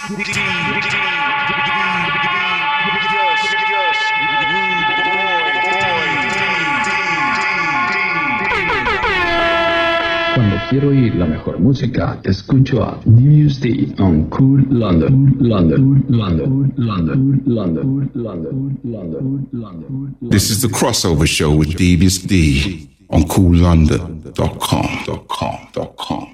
Cuando quiero oír la mejor música, escucho a Devious D on Cool London. This is the crossover show with Devious D on coollondon.com.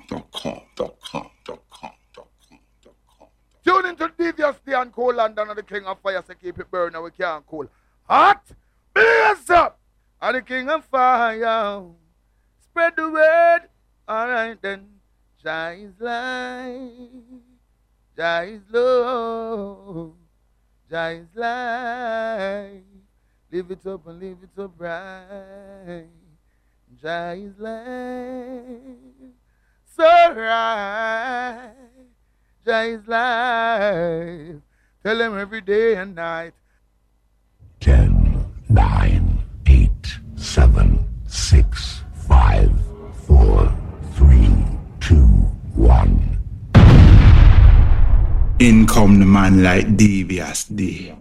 Tune into Devious D on Cool London and the King of Fire, so keep it burning, we can't cool. Hot, blaze up, and the King of Fire. Spread the word. Alright then, Jah is light, Jah is love, Jah is light. Live it up and live it up right. Jah is light, so right. Jah is life. Tell him every day and night. 10, 9, 8, 7, 6, 5, 4, 3, 2, 1. In come the man like Devious D.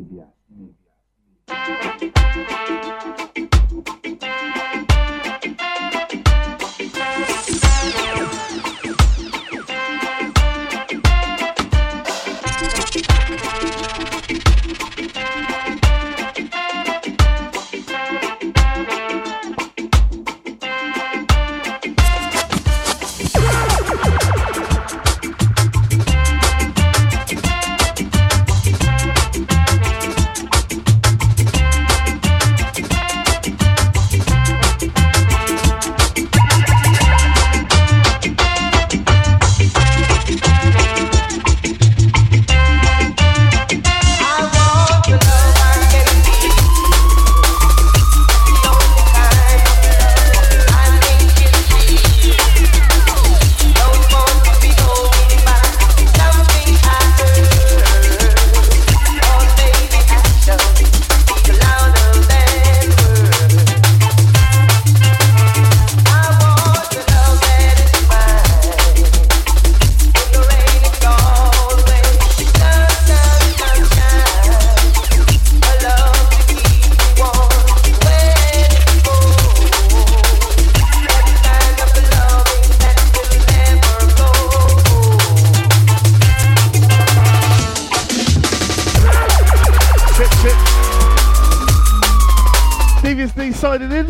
Signing in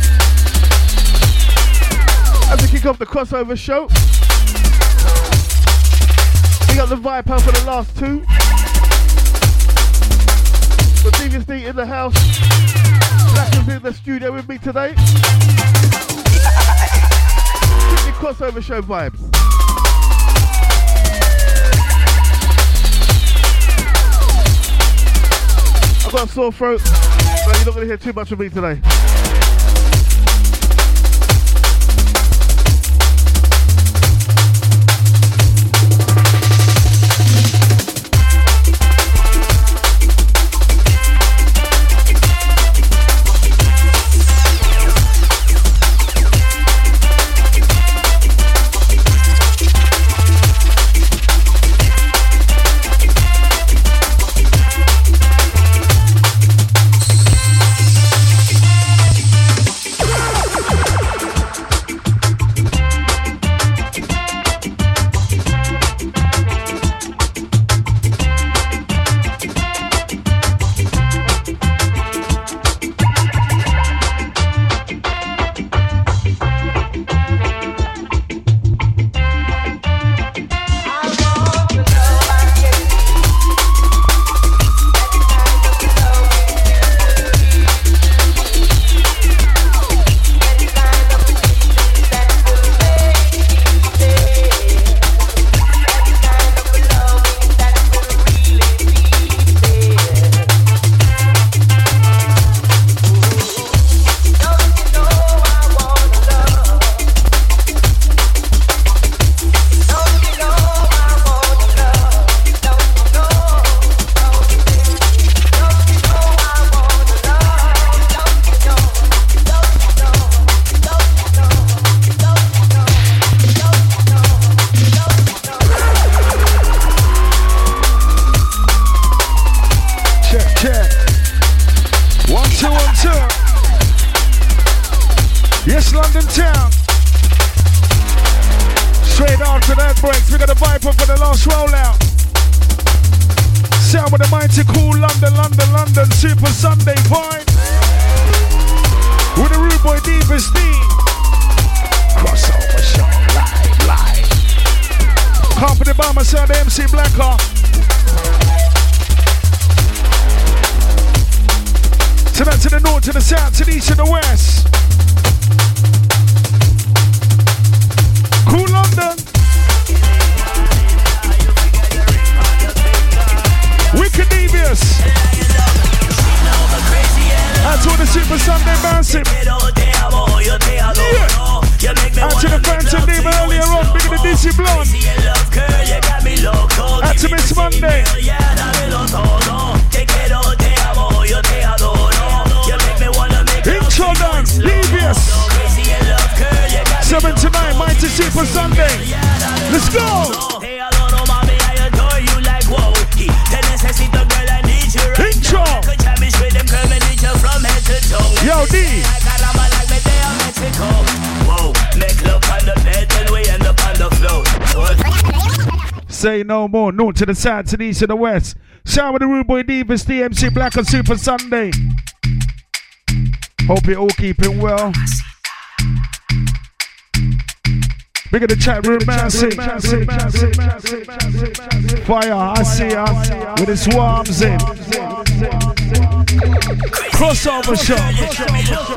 as we kick off the crossover show. We got the vibe out for the last two. The Devious D in the house. Black is in the studio with me today. Strictly crossover show vibes. I've got a sore throat, so you're not going to hear too much of me today. last rollout. Sound with the mighty cool London Super Sunday vibe. With the rude boy Deepest D. Crossover show, live. Company by myself, the MC Blacker. Tonight to the north, to the south, to the east, to the west. Cool London. Wicked Devious. Out to the Super Sunday Massive. Out to the Phantom Diva earlier on, bigger the Dizzy Blonde. Out to Miss Monday. Intro done, Devious. 7 to 9, Mighty Super Sunday. Let's go. Intro. Yo, D. Say no more. North to the south, to the east, to the west. Shout with the rude boy Deepest, the MC Black on Super Sunday. Hope you're all keeping well. Big of the chat room, massive. Fire, I see ya. With his swarms in. Crossover show.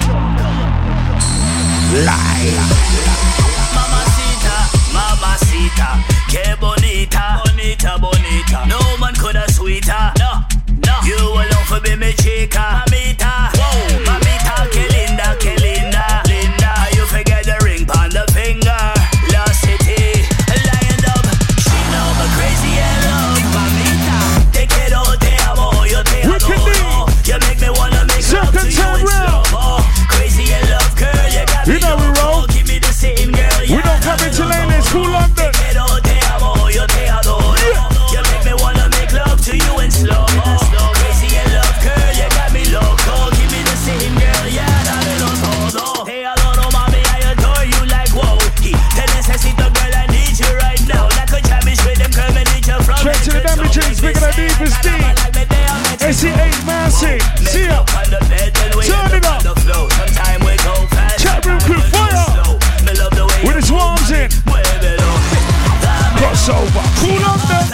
Mamacita, que bonita, bonita. No man could have sweeter. No. You alone for be me chica, mamita. Whoa, mamita, que linda. You forget the ring on the finger. Lost City, lying up. She know the crazy and love, mamita. Te quiero, te amo, yo te adoro. You make me wanna make love to you in slow-mo. Crazy and love, girl, you got me. You know we roll. Give me the same girl. We don't come into lane, it's cool London. Te quiero, te amo, yo te adoro. You make me wanna make love to you in slow-mo. Crazy and love, girl, you got me loco. Give me the same girl, yeah, dámelo todo. Te adoro, mami, I adore you like whoa. Te necesito, girl, I need you right now. Like a Japanese rhythm, girl, I need you from straight to the damages, bigger than Deepest D. AC8 Massive, see ya. Turn it up. Chat room crew, fire. With his swarms in. Crossover, cool London.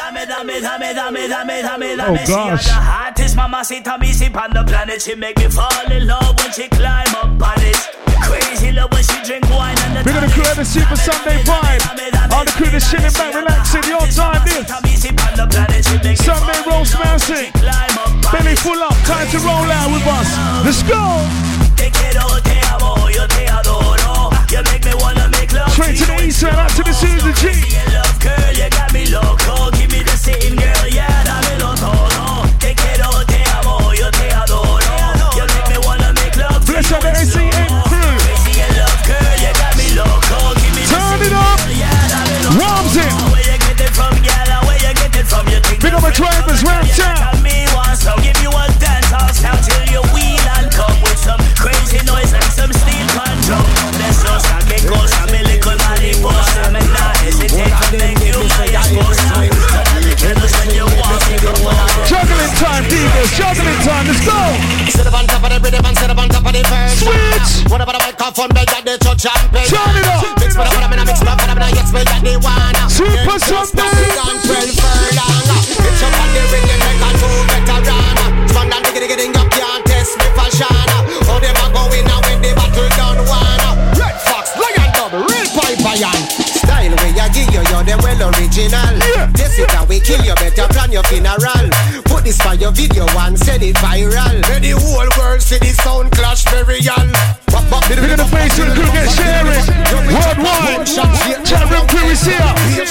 Oh gosh. The hottest mamacita me see on the planet. She make me fall in love when she climb up on it. Crazy love when she drink wine and the. We're gonna create a Super Sunday vibe. All the crew is chilling back, relaxing. Your time this. Sunday roast massive. Belly full up, time to roll out with us. Let's go. Straight to the east side, out to the Susan G. Girl, you got me loco. Give me the same girl, yeah, dámelo todo. Te quiero, te amo, yo te adoro. You make me wanna make love. Bless up the AC8 crew. Crazy and love, girl, you got me loco. Give me the turn it up. Rams in. Where you get it from, girl? Where you get it from? You think big up my drivers, round town. So give you a dance house now till you wheel and come with some crazy noise and some steel control. Let's go, get go, some little money boss. I'm not hesitate to make you my esposa. Juggling time, Divas, juggling time, let's go. Sit up on top of the rhythm and sit up on top of the verse. Switch. What about the microphone, they got the touch and play. Turn it up. Mix what I'm in a mix up, and I'm not yes, we got the one. Super Sunday. It's up on the rhythm, make a two veteran. Spun down diggity, you can't test me fashion. How them a going now when the battle done one. Red Fox, Lion Dub, real pipe iron. Style where you give you, you're the well original. This is how we kill you, better plan your funeral. Put this for your video and send it viral. Let the whole world see the sound clash burial. We're gonna face it, crew get sharing. Worldwide, chat room crew is here.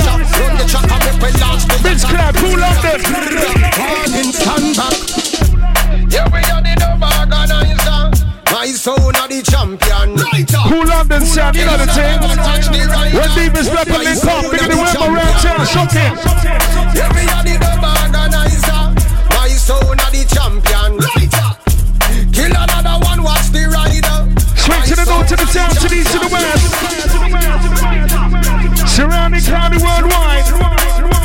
Vince Clap, cool London. Stand back. Yeah, we are the dub organizer. My sound are the champion. Cool London sound, you know the thing. When Deepest Black on link up, big in the web around town, shocking. Yeah, we are the dub organizer. My sound are the champion. Kill another one, watch the rider. Straight to the north, to the south, to the east, to the west. Surrounding county worldwide.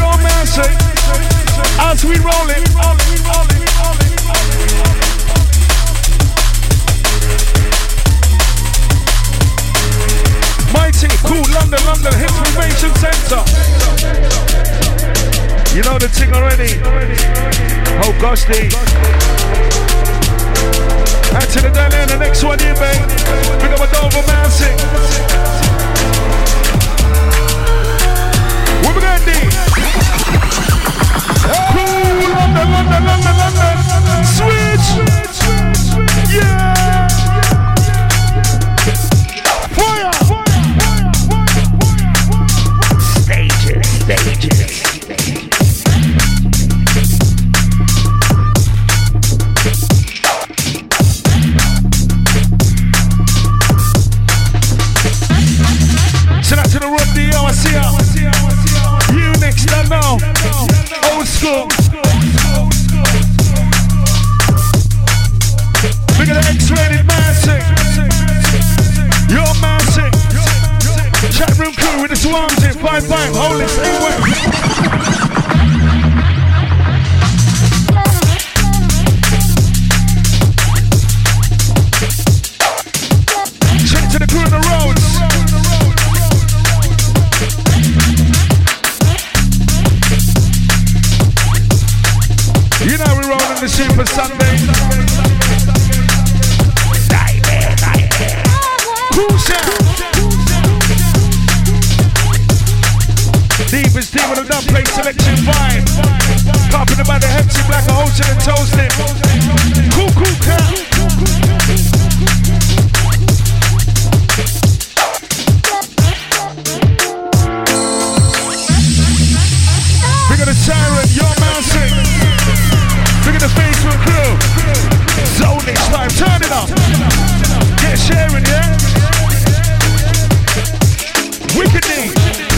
your mercy as we roll it. Mighty, cool, London Information Center. You know the thing already. Oh gosh, and to the down there, the next one here, babe. Big up a Dover Mountain. Where we going, D? Cool, London. Switch. Yeah. Fire. Stages. Shout out to the Run D.O. I see ya. You next, I know. Old school. Look at the X-rated Massic. Your Massic. Chat room crew with the swarms in 5-5. Hold it, stay away. Check to the crew on the roads. You know we're rolling the Super Sunday. Cool sound. Deepest team with a dub plate selection vibe. Carping about the Hepsi Black, a hosted and toasted. Cool cow. Big of the Siren, your Mountain. Look at the Facebook crew. Zone next time, turn it up. Get sharing, yeah? Wickedly.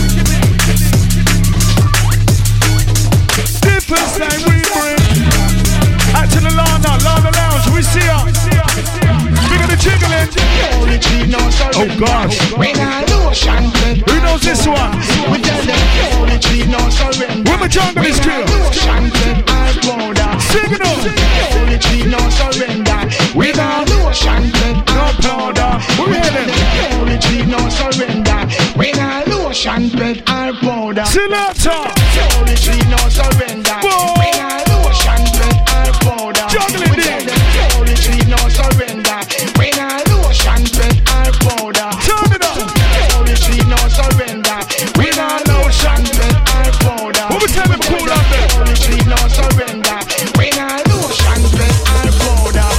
Dippers like we bring. Out to the Lana Lounge, we see ya. Big of the jiggling. Oh gosh. Who knows this one? Where my jungle is crew? Sing it up. No surrender. We got lotion, no powder. We're heading. No surrender. We got lotion, bread or powder. Sinatra. No surrender. We got lotion, bread or powder. Juggling it. No surrender. We got lotion, bread or powder. Turn it up. No surrender. We got lotion, bread or powder. What we tell them cool up there? No surrender. We got lotion, bread or powder.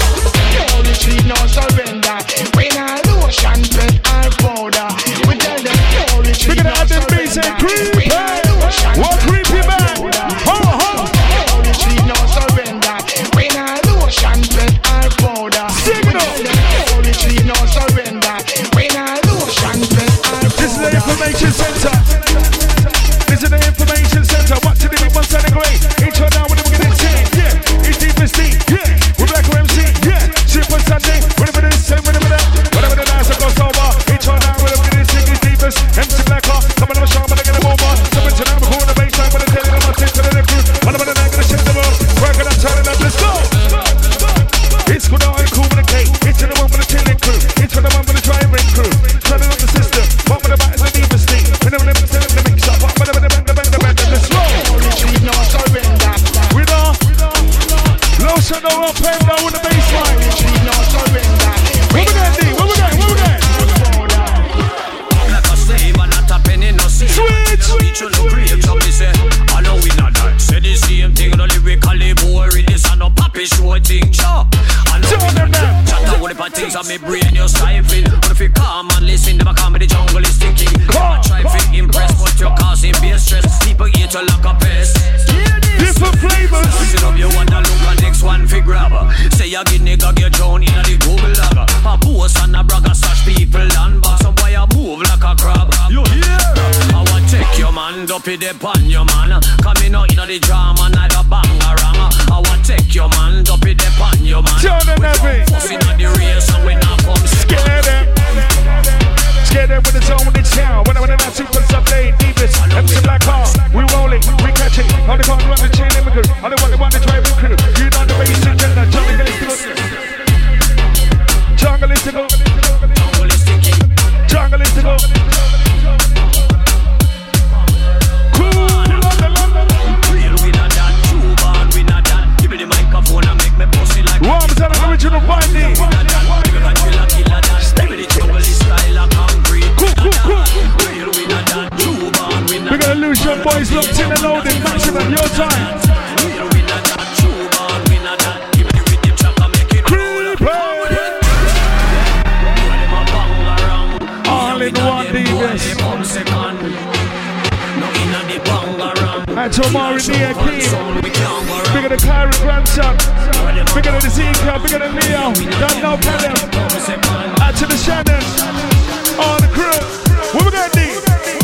No surrender. We got lotion, bread or powder. We tell them we're gonna add them bass and creepy. What creepy man? Ho ho. No surrender. We got lotion, bread or powder. Signal. No surrender. We got lotion, bread or powder. This is the information center. This is the information center. What to the big one sounding great? Intro now when we're gonna say, yeah. It's deepest deep, yeah. We're Black MC, yeah. Super Sunday, whatever this, whatever that, whatever the dance that goes over. Intro now when we're gonna sing is deepest. MC Blacker, coming on the show, but I get them over. Something to them, cool the baseline, but I'm telling them I'm taking to the crew. Whatever the night, gonna shake them up. Working on turning up, let's go. It's good out and cool with the cake. It's the one with the chilling crew. It's the one with the driving crew. Turning up the system. What with the battles and deepest thing. Whenever them telling the mix up. What with the band, let's roll. No surrender. We know. Lotion no up and down with the baseline. No surrender. Where we going, D? Where we going? Like a slave and not a penny, no see. Switch. Reach on the grave, so we say, I know we not that. Say the same thing, no lyrically boring. This and no papi show thing, sure. I know we not that. Chat out with the things on me brain, you're stifling. But if you calm and listen, never come with the jungle is thinking. Never try to impress, but you're causing beer stress. People eat you like a pest. Different flavors. Listen up, you want to look at next one for grabber. Say you get nigga get drowned in the Google logger. A boss and a bragger sash people and box. Some boy a move like a crab. You hear? I want take your man, up it upon your man. Coming out in the drama, neither bang or rang. I want take your man, up it upon your man. Turn them heavy. Fussing on the race and we not come Scare them. Yeah, they're with the zone in town. When I'm in that super Sunday, Davis, MC Black Car, we roll it, we catch it. All the cars run the chain immigrant, all the one the driving crew. You know the basic agenda, jungle is to go. Jungle is to go. Jungle is to go. Cool, London. Real winner that, true born winner that. Give me the microphone and make me pussy like. Warm to the original Friday. We're gonna lose your boys locked in and loaded, maximum your time. All in one Davis. And to Amari Nia King. Bigger than Kyrie grandson. Bigger than Ezekiel, bigger than Leo. Don't know Callum. Out to the Shannon. On the crew. What we gonna do?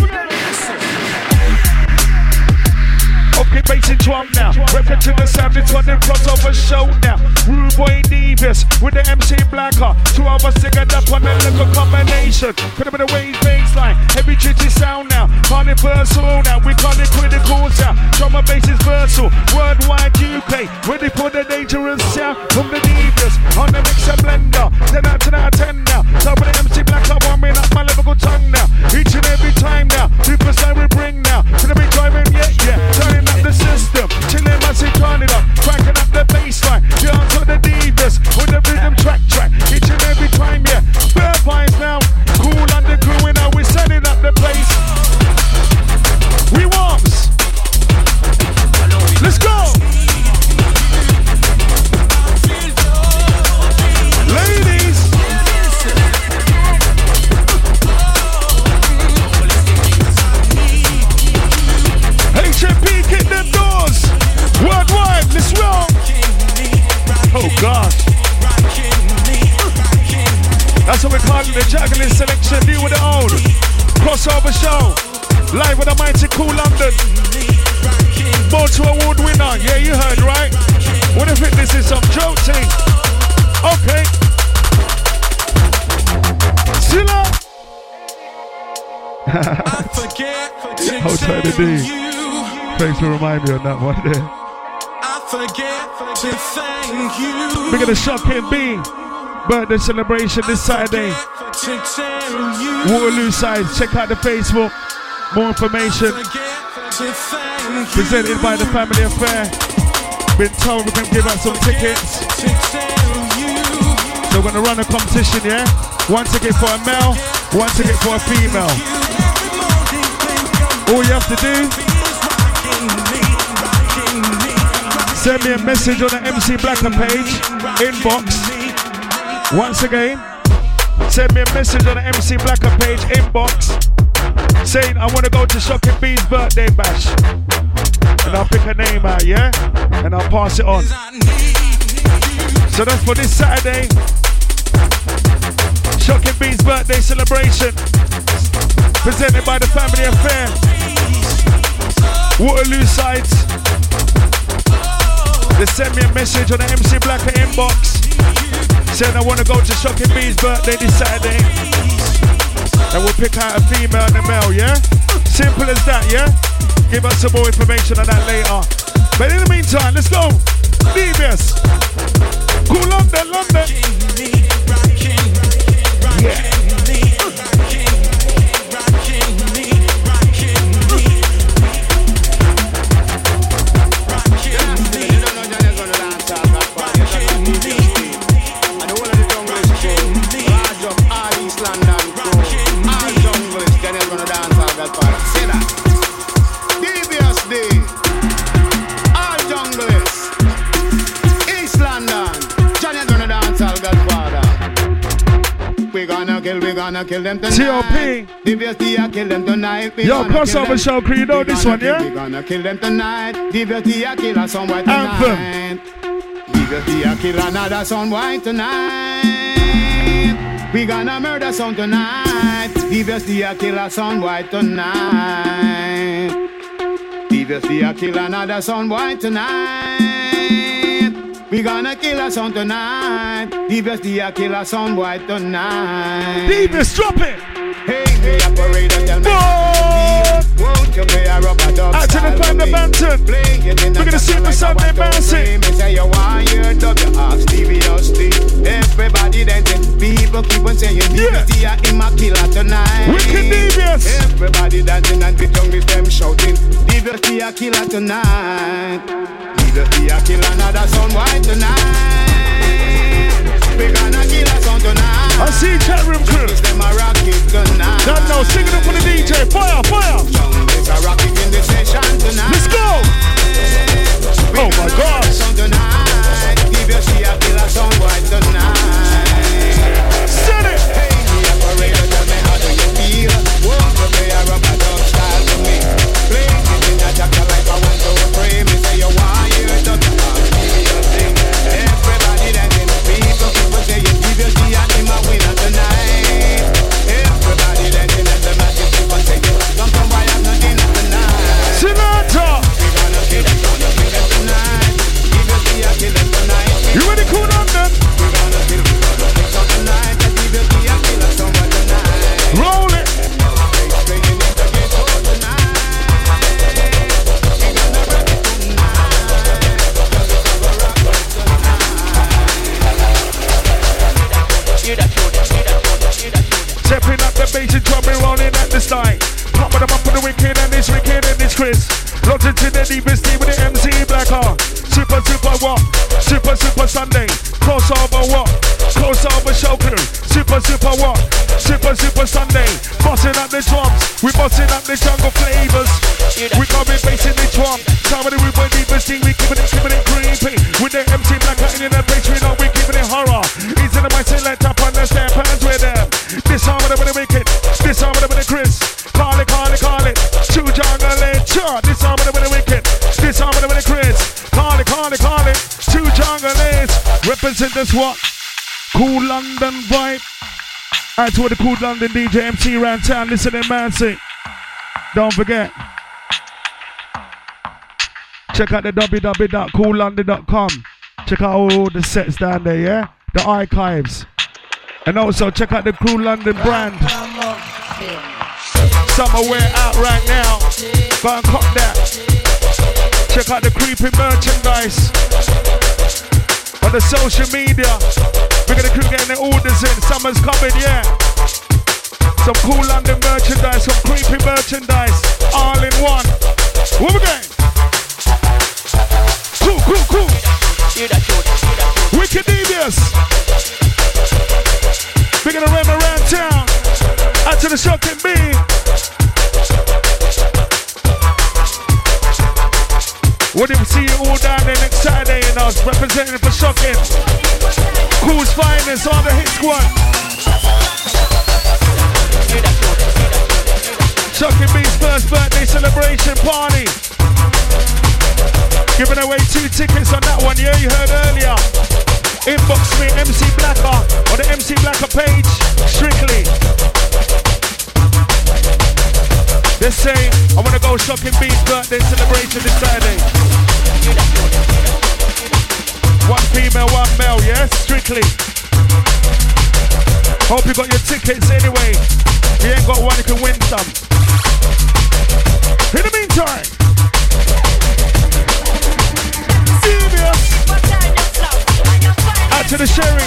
Okay, basing drum now. Referencing the sound, it's on the crossover show now. Rude Boy Davis with the MC Blacker. Two of us together up on a little combination. Could have been a wave baseline. Heavy jitty sound now. Call it versatile now. We call it critical sound. Drum and bass is versatile. Worldwide UK. Ready for the dangerous sound from the Davis. On the mixer blender. 10 out to 10 now. Top of the MC Blacker warming up my lyrical tongue now. Each and every time now. People say we bring now. To the big driving, yeah. Turning up the system, chilling massive, turn it up, cranking up the bassline, down to the Davis, with the rhythm track, each and every time, yeah, fair vibes now, cool on the crew, and now we're setting up the place, we warms, let's go, ladies, HMP, kick them doors. Worldwide, let's roll. Oh gosh. That's what we're calling the juggling selection. New with the old. Crossover show. Live with the mighty Cool London. Multi award winner. Yeah, you heard right. What if this is some joke thing? Okay. Silla. Hold tight to D. Thanks for reminding me on that one there. I forget to thank you. We're gonna Shocking B birthday celebration this Saturday. Waterloo side. Check out the Facebook. More information. Presented by the Family Affair. Been told we can give out some tickets. So we're gonna run a competition, yeah? One ticket for a male, one ticket for a female. All you have to do, send me a message on the MC Blacker page, inbox. Once again, send me a message on the MC Blacker page, inbox, saying I want to go to Shocking B's birthday bash. And I'll pick a name out, yeah? And I'll pass it on. So that's for this Saturday. Shocking B's birthday celebration. Presented by the Family Affair. Waterloo sides. They send me a message on the MC Blacker inbox saying I want to go to Shocking B's birthday this Saturday. And we'll pick out a female and a male, yeah? Simple as that, yeah? Give us some more information on that later. But in the meantime, let's go. Devious. Cool London, London. Yeah. We're gonna kill them tonight. T.O.P. Kill them tonight. Yo, crossover show crew, you know this one, yeah? We're gonna kill them tonight. DVSD kill us some white tonight. DVSD kill another some white tonight. We gonna murder some tonight. DVSD kill us some white tonight. DVSD kill another some white tonight. We gonna kill us on tonight. DVSD kill us on white tonight. Devious, drop it. Hey, me operator, tell me how do you feel? Won't you play a rubber dub out to the fan of Banton. We're gonna see for Sunday bouncing. Me say you want your dub, you ask Stevie Austin. Everybody dancing, people keep on saying DVSD are immaculate tonight. Wicked Devious. Everybody dancing and the tongue is them shouting DVSD are killer tonight. DVSD are kill another sound white tonight. We gonna kill a sound tonight. I see chat room crew. Them a rocket tonight. Don't know, sing it up for the DJ. Fire, fire. It's a rocket in the session tonight. Let's go. Oh my God. DVSD are kill a sound white tonight. Set it. Hey, me operator, tell me how do you feel? Won't you play a rubber dub style to me? Play it in a jacket like I want to pray. Me say you want your dub, you ask me your thing. Everybody dancing, people keep on saying DVSD are my winner tonight. Everybody dancing and the magic keep on saying something why I'm not dinner tonight. Sinatra. We gonna kill them tonight. DVSD are kill them tonight. You ready, cool on them? We gonna kill them tonight. DVSD are kill them tonight. Roll it. Stepping up the bass and drumming, rolling at the style. Popping them up for the wicked and it's Chris. Locked into the deepest team with the MC Blacker. Super what? Super Sunday. Crossover what? Crossover show crew. Super what? Super Sunday. Bossing up the drums. We bossing up the jungle flavors. We coming bass in the drum. Somebody we went deepest team. We keeping it creepy. With the MC Blacker in the bass, we know we keeping it horror. Easy to my select up on the step hands with them. This arm with the wicked. This arm with the Chris. Call it. Two jungle it. This arm with the wicked. This arm with the Chris. Call it. Two jungle it. Represent this what? Cool London vibe. Out to the Cool London DJ MC around town. Listen in, man. Sing. Don't forget. Check out the www.coollondon.com. Check out all the sets down there, yeah? The archives. And also check out the Cool London brand. Summer wear out right now. Go and cop that. Check out the creepy merchandise on the social media. We're gonna keep getting the orders in. Summer's coming, yeah. Some Cool London merchandise, some creepy merchandise, all in one. What we getting? Cool. Wicked Devious. We're gonna ram around town. Out to the Shocking B. What if we see you all down there next Saturday, you know, representing for Shocking. Cool's finest on the hit squad. Shocking B's first birthday celebration party. Giving away 2 tickets on that one, yeah, you heard earlier. Inbox me, MC Blacker, on the MC Blacker page, strictly. They say, I wanna go Shocking B's birthday celebration this Saturday. 1 female, 1 male, yes, strictly. Hope you got your tickets anyway. If you ain't got one, you can win some. In the meantime, out to the Sherry.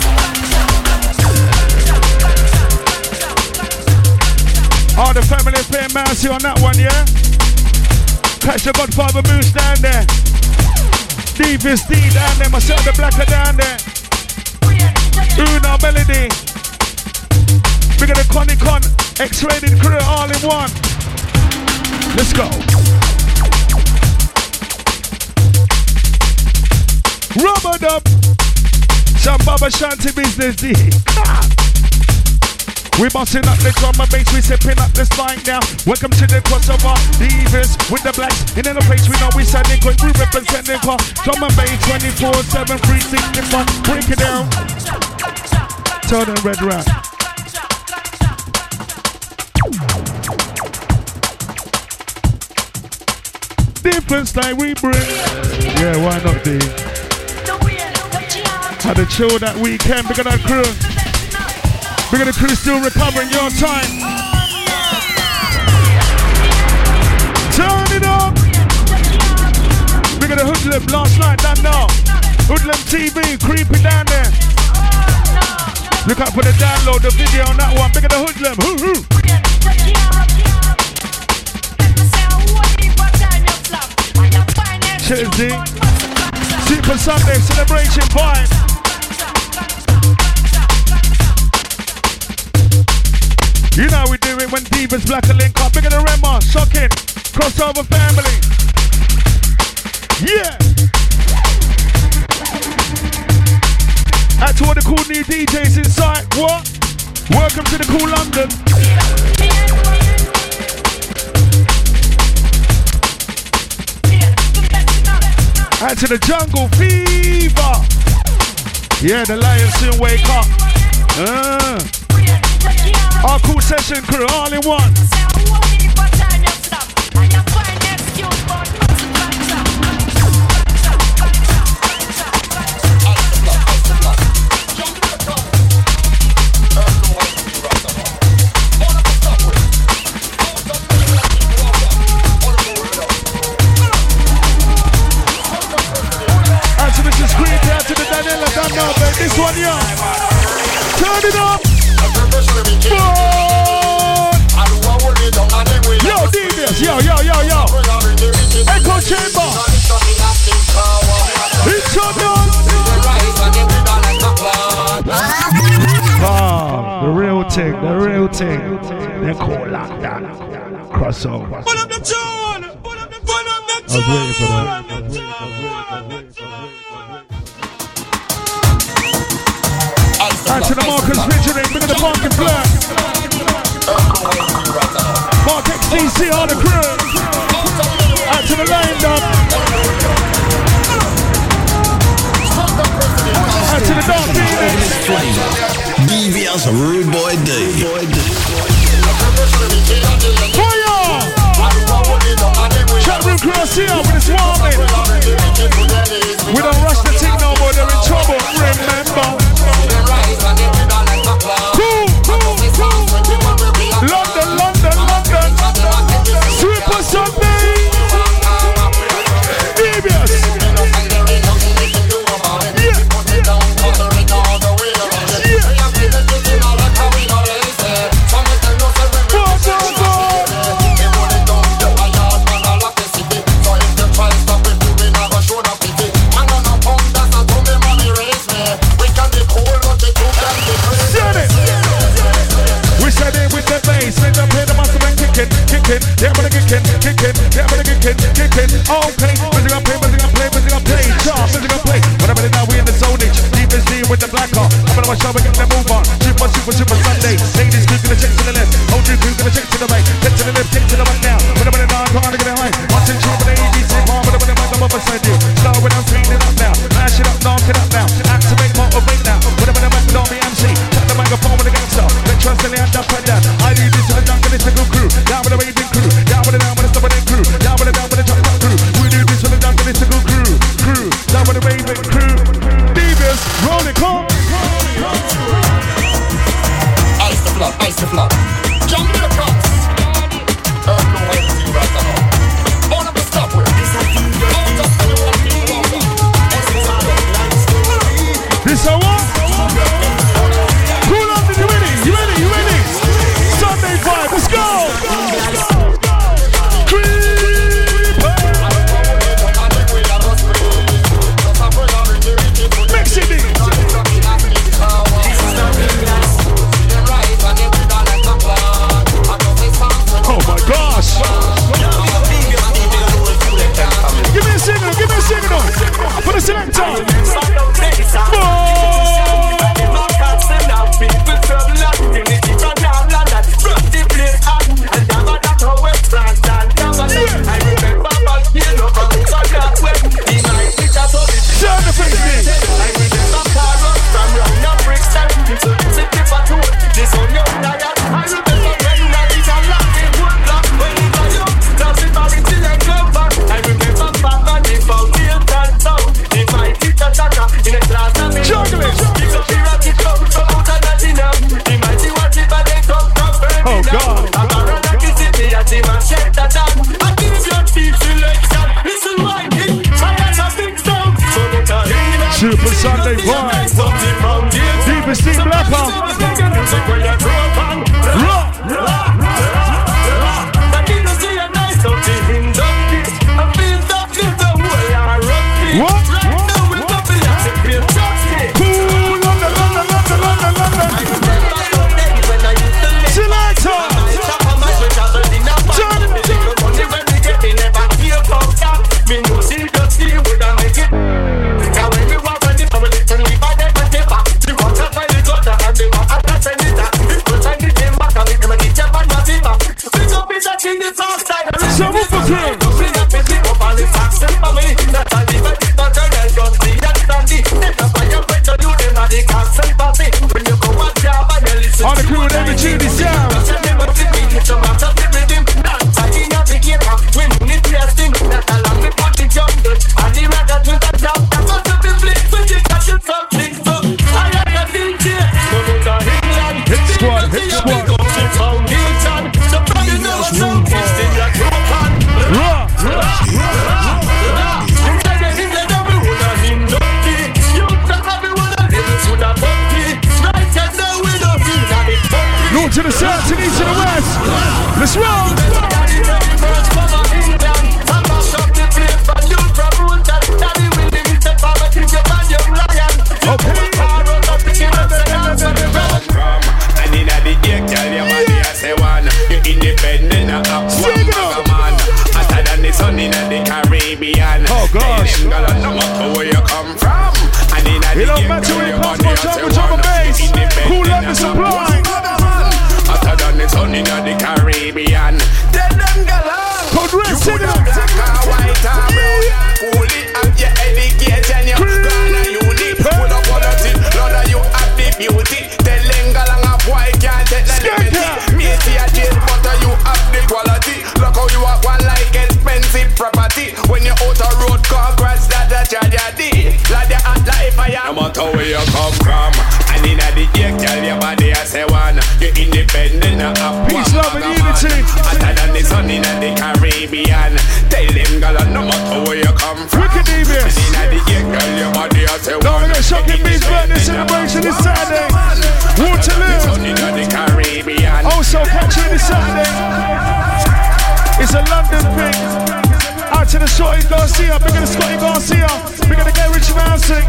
All the family playing mousey on that one, yeah? Catch the Godfather Moose down there. Devious D down there. Myself the Blacker down there. Una Melody. We got a Con X-rated crew all in one. Let's go. Rubber dub. Some Baba Shanti business D. We busting up the drum and bass, we sipping up this mic now. Welcome to the crossover, the Evers with the blacks. In the place we know we standing great, we representing for drum and bass 24/7, 365. Break it down. Turn and red rat. Different style we bring. Yeah, why not, D? Had a chill that weekend, big of that crew. Big of the crew still recovering your time. it up. Look at the hoodlum last night, done now. Hoodlum TV, creeping down there. Look out for the download, the video on that one. Look at the hoodlum. Hoo-hoo. Tuesday, Super Sunday celebration vibe. You know we do it when Divas Black and link up. Bigger the Rema, shocking, crossover family. Yeah. Out to all the cool new DJs inside. What? Welcome to the cool London. Out to the jungle fever. Yeah, the lions soon wake up. Our cool session crew, all in one. This one, yeah. Turn it up. Yo, DJs. Yo. Echo Chamber. It's on. Ah, the real thing. They call like that. Crossover. I was waiting for that. Out to the Marcus featuring, bring the Mark and Flirt. Mark XTC on the crew. Out to the lined up. Out to the Dark Phoenix. DVS Rude Boy D. Fire! Chat room crew here with the swarming. We don't rush the thing no more, they're in trouble, remember. London. Super Sunday. Devious. Kicking, yeah, but kicking. Okay, busy gonna play. Sharp, busy gonna play. Whatever it now, we in the zone. DVS with the black car. I'm gonna show, we get the move on. Super Sunday. Ladies, crew gonna check to the left. OG crew gonna check to the right. Check to the left, check to the right now. Whatever it now, I'm gonna get it high. Watching true, but the ADC palm, whatever the mic, I'm up beside you. Slow it down, speed it up now. Mash it up, knock it up now. Activate, motivate now. Whatever the mic, don't be MC. Check the microphone with the gangster. Let's trust the land up and down. I lead this to the jungle, it's a good crew. Down with the raving crew. Down with the stubborn crew. Down with the truck crew. We do this for the jungle, it's a good crew. Down with the raving crew. Divas, roll it, come. Ice the flood. Jump in the crops. All of the stuff with this is what? Cool up, you ready? Sunday vibe, let's go! Mix it in. Oh my gosh! Give me a signal! For the selector! Sunday vibe. Deepest Deep Blacker. What? Cool, London. Selector. On the crew with every tune is sound. Hit squad. North to the south, to the east, to the west. Let's roll. Oh gosh. It don't matter where you come from, drum and bass. Cool up the supply. Hotter than the sun in the Caribbean. Tell them galang. Code red, sing it up. White and brown. Cool it up your education. You're gonna unique. Full of quality. None of you have the beauty. Tell them galang a boy can't take the liberty. Matey a jail, but you have the quality. Look how you are one like expensive property. When you're out of road, congrats, that's a tragedy. Like the hot life I am. No matter where you come from. And in the ear, tell your body I say one. You're independent of peace, love and unity. Hotter than the sun in the Caribbean. Tell them girl no matter where you come from. Wicked Devious. And in the ear, girl your body I say one. Don't forget Shocking Beats birthday celebration this Saturday. Waterloo. Sun in the Caribbean. Also catch you this Saturday. It's a London thing. Out to the Scotty Garcia. Big of the Scotty Garcia. Big of the Garage Mousing.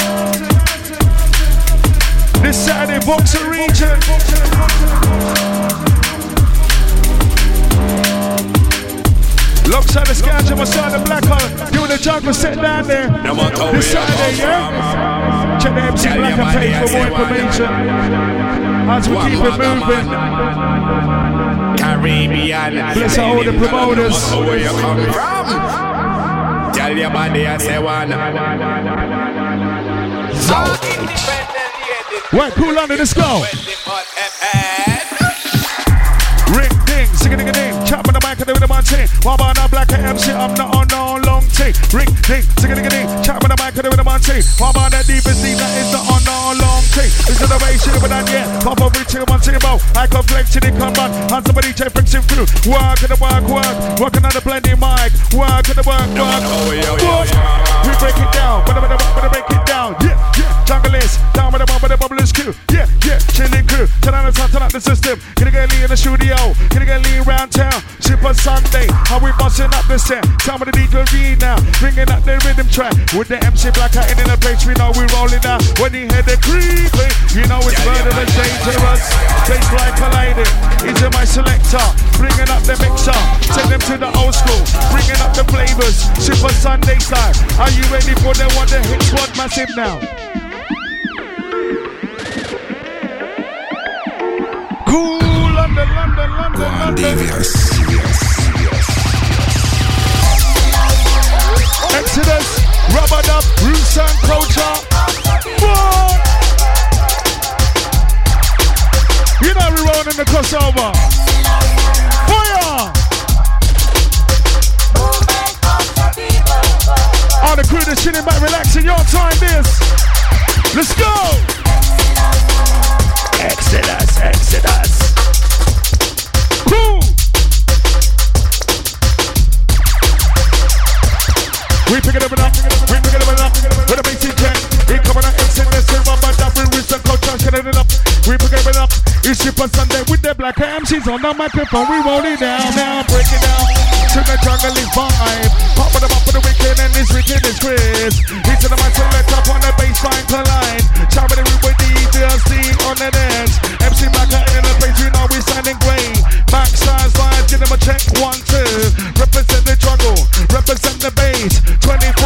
This Saturday, Boxer Region. Alongside the Scourge, my son, the Black Hole, doing the jungle set down there. This Saturday, yeah? Check the MC Blacker page for more information. As we keep it moving. Caribbean. Bless all the promoters. Where you coming from? Tell your body I say one. Right, cool London, let's go. Ring ding, sing a ding a ding. Chop on the mic and with the man chain. While I'm not Black MC, I'm not on no long chain. Ring ding, sing a ding a ding. Chop on the mic and with the man chain. While I'm that deepest deep, that is not on no long chain. This is the way shit but not yet. Pop up with you, one thing about. I come flex to the command. And somebody check fixing through. Work at the work. Working on the blending mic. Work at the work. We break it down. But break it down. Yeah. Jungle is down with the bubblers crew. Yeah. Chilling crew. Turn on the system. Gonna get Lee in the studio. Gonna get Lee around town. Super Sunday. How we busting up the set. Time of the DJ read now. Bringing up the rhythm track. With the MC Blacker in the place. We know we rolling out. When you hear the creeping, you know it's murderous, dangerous. Bass like colliding. He's my selector. Bringing up the mixer. Take them to the old school. Bringing up the flavors. Super Sunday style. Are you ready for the one that hit squad massive now? Cool London. Devious. Exodus, Rubber Dub, Roots and Culture. Boom! You know we rolling the crossover. Fire! All the crew that's chilling back, relaxing. Your time this. Let's go! Exodus. Cool! We pick it up and up. With a basic check. It Come on, excellence, rubber dub, we reach the culture, shutting it up. We pick it up. It's Super Sunday with the black MCs on the microphone. We roll it down, now break it down. To the juggling vibe. Pop it up for the weekend and this weekend is Chris. Into the mic, select up on the baseline collide. Shouting with the DSD on the dance. MC Blacker in the place, you know we standing great. Backside vibes, give them a check, 1, 2. Represent the jungle, represent the bass. 24/7,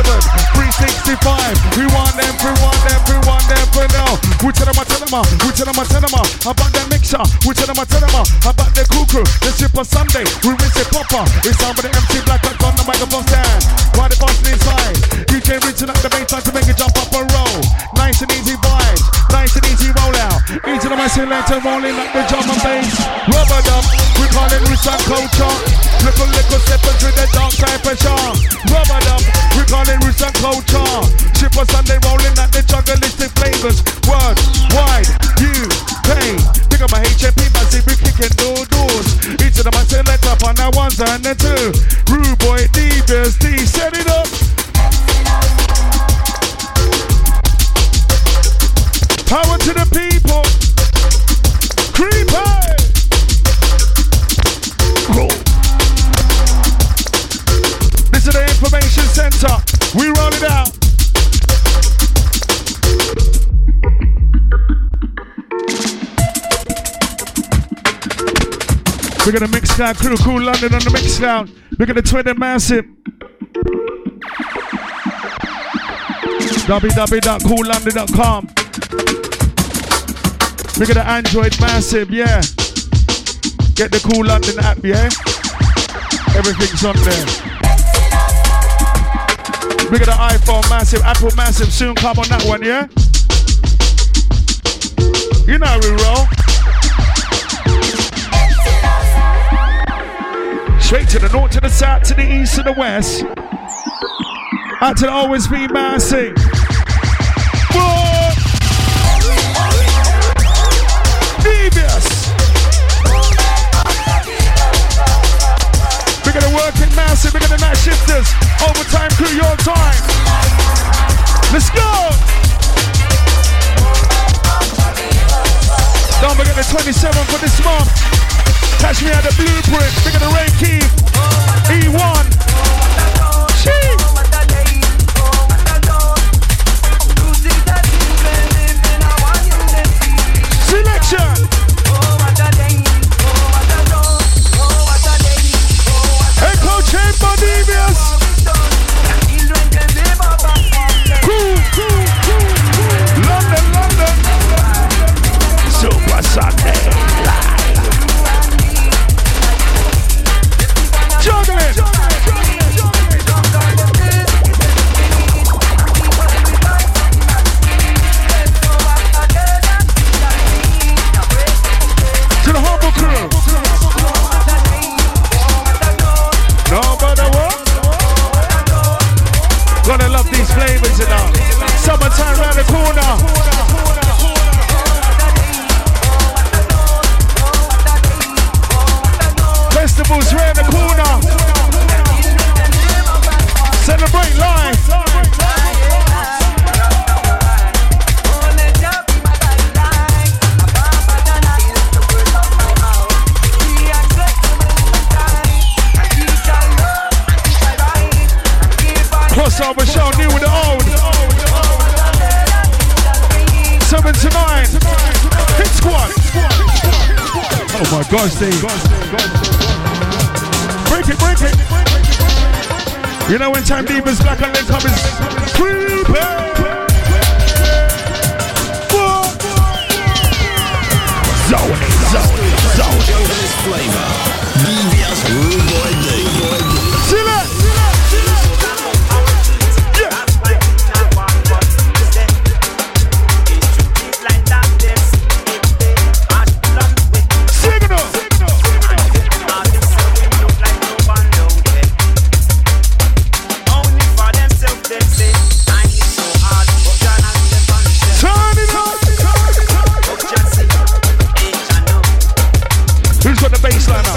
365. We want them, we want them, we want them for now. We tell them, I tell them, we tell them, I tell them about the mixer. We tell them, I tell them about the cuckoo. The Super Sunday, we rinse it proper. It's time for the MC Black on the microphone stand. While the boss inside, DJ rinsing up the baseline to make it jump up and roll. Nice and easy vibes, nice and easy roll out. Easy to my selector, rolling like the drum and bass. Rubber dub, we call it roots and culture. Little steppers with the dark type of charm. Rubber dub, we call it roots and culture. Super Sunday rolling like the jugglistic flavors. Word, wide, UK. Pick up my HMP, my see we kicking no doors. Each of them I select up on the ones and the two. Rude boy, Devious D, set it up. Power to the people. Creeper. This is the information center. We roll it out. We're gonna mix down crew, Cool London on the mix down. We're gonna Twitter massive. www.coollondon.com. We're gonna Android massive, yeah. Get the Cool London app, yeah. Everything's on there. We're gonna iPhone massive, Apple massive. Soon come on that one, yeah. You know how we roll. Straight to the north, to the south, to the east, to the west. Out to the OSB massive. Whoa! Devious. We're gonna work it massive, we're gonna night shifters. Overtime crew, your time. Let's go! Don't forget the 27th for this month. Catch me at the Blueprint. Look at the Ray Keith. E1. Sheep. Selection. Echo Chamber Devious. Cool. London. Super Sunday. Juggling. To the humble crew. No matter what. Gonna love these flavors, you know. Summertime round the corner. Festivals round the corner. Celebrate life. Crossover show, new with the old. 7 to 9. Hit squad. Oh my gosh, Steve. Break it. You know when time Divas Black and then comes creeping. Zone. Junglist flavor. Devious Rude Boy D. Select. Who's got the bass line up?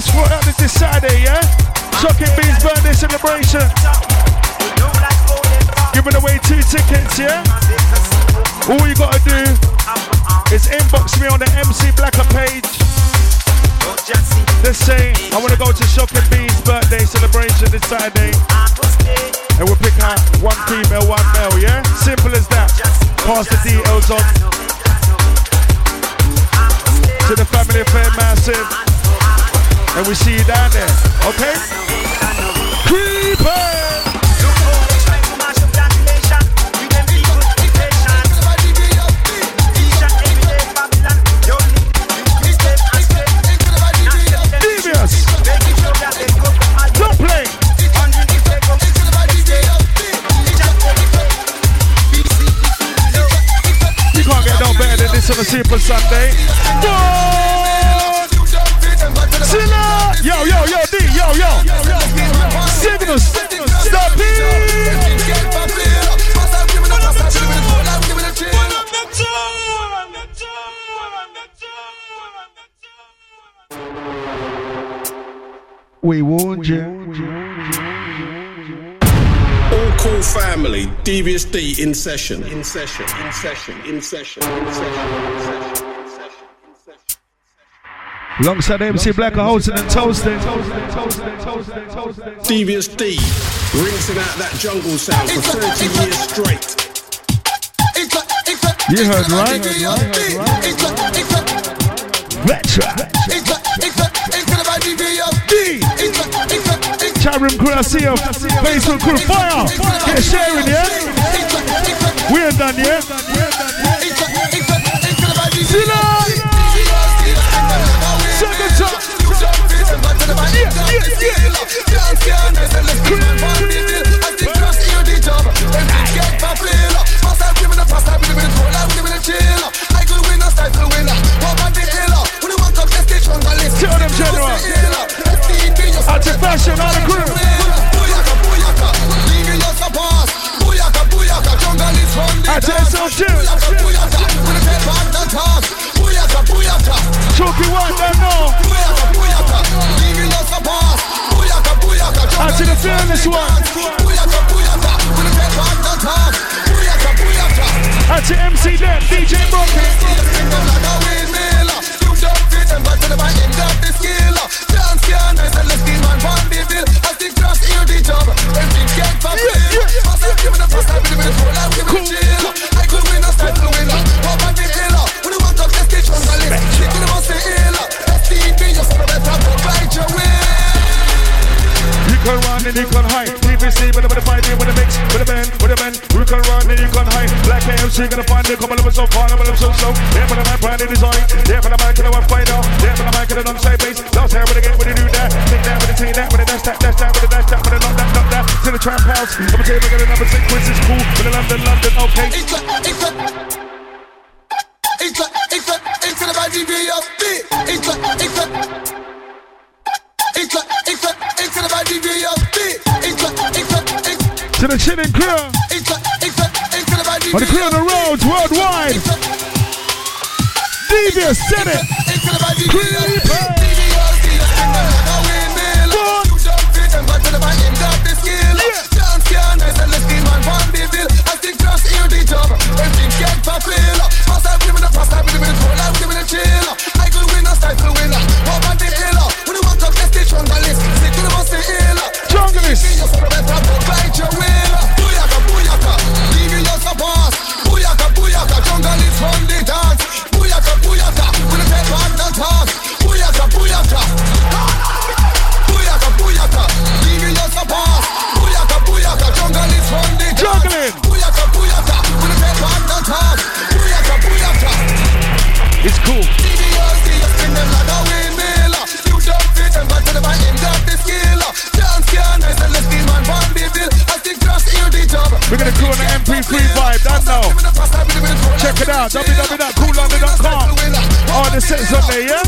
This Saturday, yeah? Shocking Bees birthday celebration. Giving away 2 tickets, yeah? All you gotta do is inbox me on the MC Blacker page. Let's say I wanna go to Shocking Bees birthday celebration this Saturday. And we'll pick out 1 female, 1 male, yeah? Simple as that. Pass the details on to the Family Affair Massive. And we see you down there, okay? Creeper! Devious! Don't play! You can't get no better than this on a Super Sunday. Silla! Yo, D, yo. Signals, stop it! We warned you. All cool family, Devious D in session. Alongside MC Blacker, hosting and toasting. Devious D, rinsing out that jungle sound for 30 years straight. You heard right? Retro. D. Chat room crew, I see you. Facebook crew, fire. Get sharing, yeah? We ain't done yet. Second top. Tell them general. Out to fashion, out of crew. Out to SLG. Choky one, don't know. Out to the fearless one. Out to MC Dem, DJ Broken. You can run and you can hide. TVC with the fight, with the mix, with the band. You can run and you can hide. Black AMC gonna find you, come on, so far, I'm so. Yeah, but I'm not branded design. Yeah, but I'm not gonna fight out. Yeah, but I'm not gonna non-side base. Last time with the game, when you do that. Take that, with the take that, with the dash that, with the dash that, with the knock that. To the trap house. I'm gonna tell you, we're gonna number 6, which is cool. With the London, okay. It's about DVFB. It's about DVFB. To the chilling crew. On the crew on the roads worldwide. Devious, said it. It's cool. We're gonna do on the MP3 vibe, that's now. Check it out, www.coollondon.com. All the sets on there, yeah?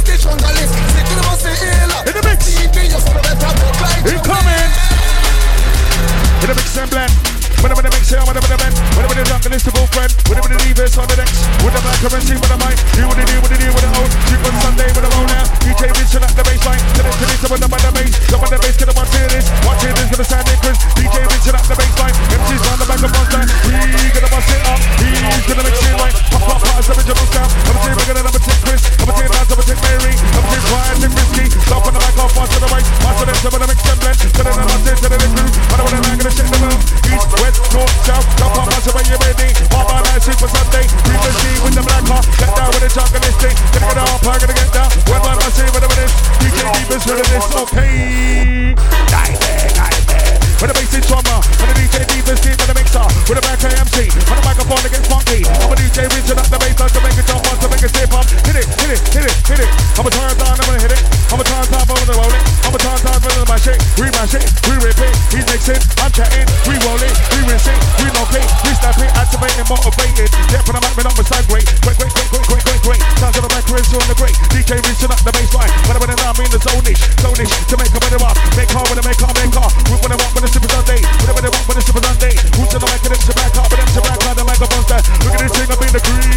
In the mix. Incoming. In the mix and blend. Whatever the mix here, whatever the bend, whatever the jungle is to go friend, whatever the leavers on the next, with the black currency, with the mic, do what they do, with the old, cheap on Sunday, with the roll now, DJ Richard at the baseline, to the Rocking it, someone up on the bass. Some on the bass, gonna watch this. Watching this, gonna sound increase. DJ reaching up the baseline. MC's on the back of monster. He's gonna bust it up. He's gonna make it right. Pop, pop, pop, it's original sound. I'm saying we're gonna number 10 Chris. I'm saying Lance, I'm saying Mary. I'm saying Brian and Risky. Stop on the back off, pass to the right. Pass to them, some of them mix and blend. To the number 10, to the crew. I don't wanna not gonna shake them out. East, west, north, south. Jump on, pass away, you ready. All my night, Super Sunday. People see with the black car. Get down with the jungle listing. Gonna get up, I'm gonna get down. When I say whatever it is. DJ Deepest with this, okay. With the bass in drummer, with the DJ Deepest team with the mixer, with the back MC, on the microphone against funky. I'm a DJ reaching up the bass to make it jump on, to make it step up. Hit it, hit it, hit it, hit it. I'm a turn down, I'm gonna hit it. I'm a turn down, I'm gonna roll it. I'm a turn down, I'm gonna mash it, rematch it, re-rip it. He's mixing, I'm chatting, re-roll it, re-rinse it, re-knock it, re-snap it, activating, motivated. Yeah, for the mic, man, I'm a side great. Great. Sounds of the back, Chris on the great. DJ reaching up the bass line. When I'm in the zone-ish, to make a better up. Make car when I make car. When I walk with the Super Sunday. When I walk with the Super Sunday. Who's in the mic and them to back up, but them to back up, the microphone's there. Look at this thing up in the creep.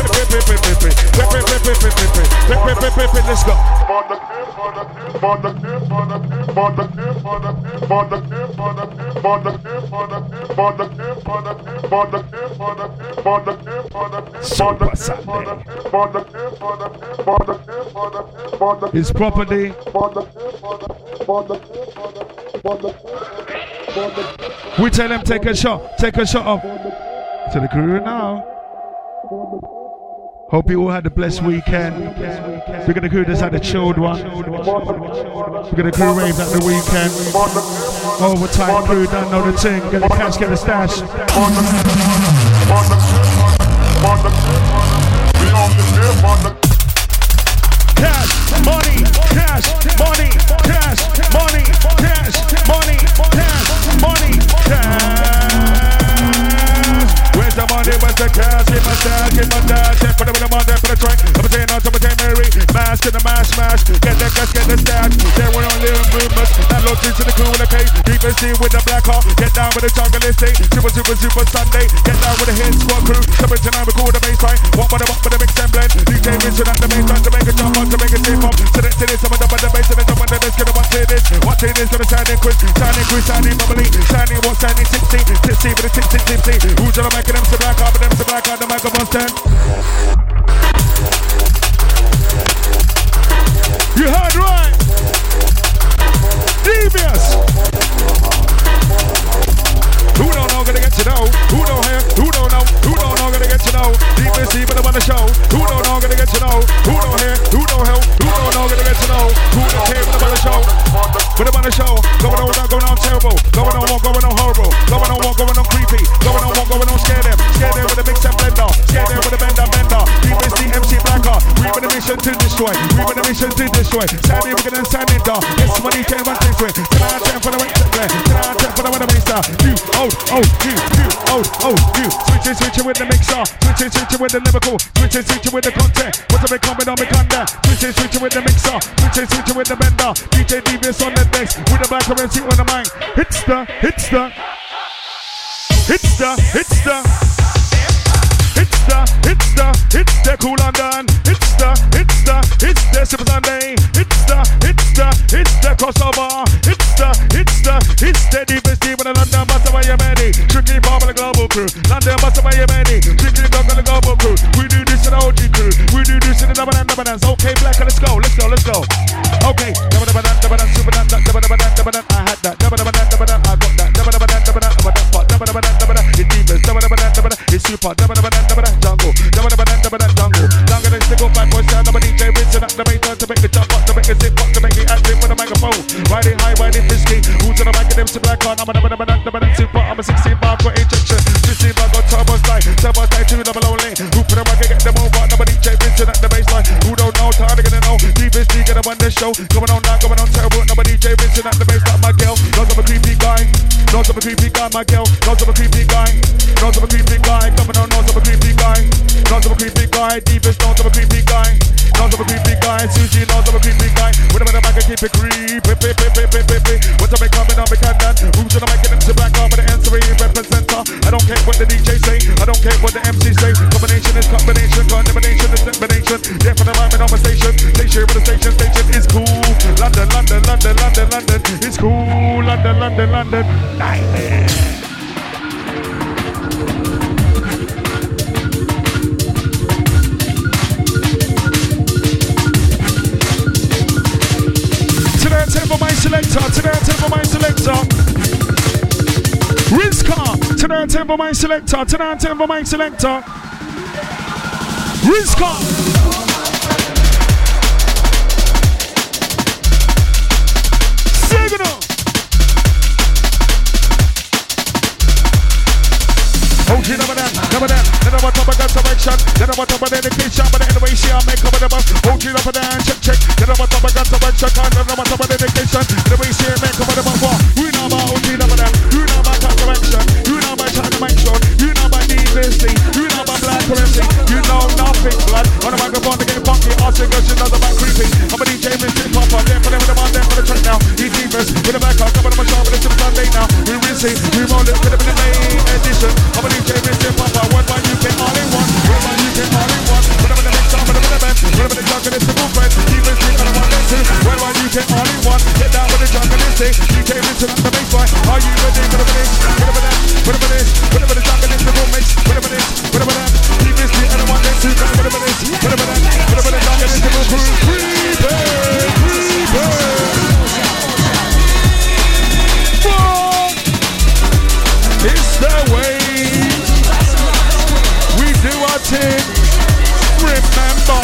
Let's go. Super Sunday. His property. We tell them take a shot off to the crew now. Hope you all had a blessed weekend. We're gonna crew this at the chilled one. We're gonna crew rave at the weekend. Overtime crew don't know the thing. Get the cash, get the stash. Cash, money, cash, money, cash, money, cash, money, cash, money, cash. Where's the money? Where's the cash? Give my dash, give my dash. Put them in the money, put the train. I'm saying no, I'm saying Mary. Mash to the mash. Get the cash, get the stash. There were only movements. Now look into the crew with the cake. Deep and see with the black car. Get down with the jungle estate. Super Sunday. Get down with the hit squad crew. Coming tonight, we call the baseline. Walk by the mix and blend. DJ Richard at the baseline to make a jump on, to make a step up. So let's say this, I'm on the bass and then jump on the bass. Gonna watch this. Watching this, gonna sound quick. Sounding bubbly. Sounding what? Sounding tipsy. Tipsy with the tipsy. Who's gonna make them to black up and them to black out the microphone stand? You heard right. Devious. Who don't know gonna get to know? Who don't hear? Who don't know? Who don't know gonna get to know? Devious even on the show. Who don't know gonna get to know? Who don't hear? Who don't help? Who don't know gonna get to know? Who don't care when I'm on the show? When I'm on the show, going on terrible, going on horrible, going on creepy, going on scare them with a mix and blender, scare them with a bender. Devious the MC Blacker, we with a mission to destroy, Sandy we're gonna stand it down. Yes, money came back this way. Can I tell for the way to play? Can I tell for the way to mixer? You switching with the mixer, switching with the lyrical, switching with the content. What's a big coming on me conda? Switching with the mixer, switching with the bender. DJ Devious on the decks with the black currency on the mic. Hits the Cool London. It's the Super Sunday. It's the crossover. It's the deepest deep in the London bus of Miami. Strictly bomb on the global crew. London bus of Miami. Strictly bomb on the global crew. We do this in the OG crew. We do this in the double dance. Okay, black, let's go. Okay, double super I had that. I got that. It's deepest. It's super. Jungle. Jungle is the go back boys down. DJ Richard at the main to make it jump up, to make it zip up, to make it active with a microphone. Riding high, riding frisky. Who's on the back of them to black on? I'm a super. I'm a 16 bar for injection. 15 bar got turbo slide 2 double only. Who put a mic and get them over? DJ Richard at the baseline. Who don't know? Time to get to know. Deepest D gonna run this show. Going on terrible. DJ Richard at the baseline. My girl, knows I'm a creepy guy. My girl, knows I'm a creepy guy. Coming on, knows I'm a creepy guy. Deepest knows I'm a creepy guy. Suji knows I'm a creepy guy. With a bit of mic and keep it creep. What's up, coming on, me cannon. Who's gonna make it into black on with the answer representer? I don't care what the DJ say. I don't care what the MC say. Combination is combination. Condemnation is destination. Yeah, for the rhyming on my station. Station with the station is cool. London. London Nightmare. Today I tell for my selector. Today I tell for my selector. Rizka. Today I tell for my selector. Today I tell for my selector. Rizka. Signal. OG number that. Then I'm talk about direction. Then I'm talk about dedication. But anyway, she I make up with the bus. OG number that. Check. Then I'm talk about direction. Then I'm talk about dedication. Anyway, she make up with the bus. You know about OG number that. You know about direction. You know about direction. You know about diversity. You know about black currency. You know nothing, blood. On the microphone to get funky. Ask the question, does about creepy. I'm a DJ, Mr. Papa. There for them with the man, there for the track now. He's deepest with the back. I'm coming on my shop with the Sunday now. We rinse. We roll it. Put them in the main edition. I'm a DJ, Mr. Papa. One by you can all in one. One by you can all in one. Put them in the mix, put them in the band. Put them in the jungle, it's the movement. Deepest, we got a one and two. One by you can all in one. Get down with the jungle, it's it. DJ, Mr. the baseline. Are you ready? Put them in this. Put them in that. Put them in this. Put them in the jungle, it's the movement. Put them in this. Put them in that. Deepest, we got a one and two. Put them in this. Put them in that. Put them in the jungle, it's the movement. It's the way we do our thing. Remember.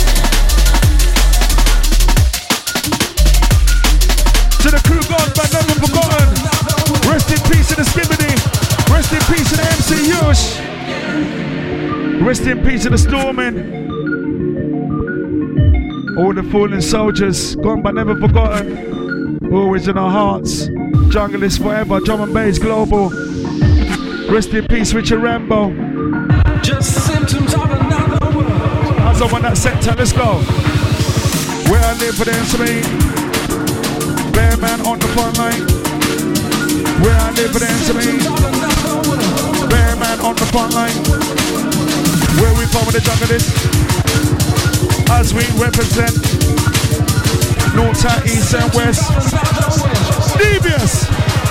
To the crew gone but never forgotten. Rest in peace to the Skibbity. Rest in peace to the MC Yush. Rest in peace to the Stormin'. All the fallen soldiers, gone but never forgotten. Always in our hearts. Jungle is forever, drum and bass global. Rest in peace, Richard Rambo. Just symptoms of another world. How's up on that sector? Let's go. Where I live for the enemy. Bear man on the front line. Where I live for the enemy. Bear man on the front line. Where we from with the jungle is. As we represent North, South, East and West. Devious.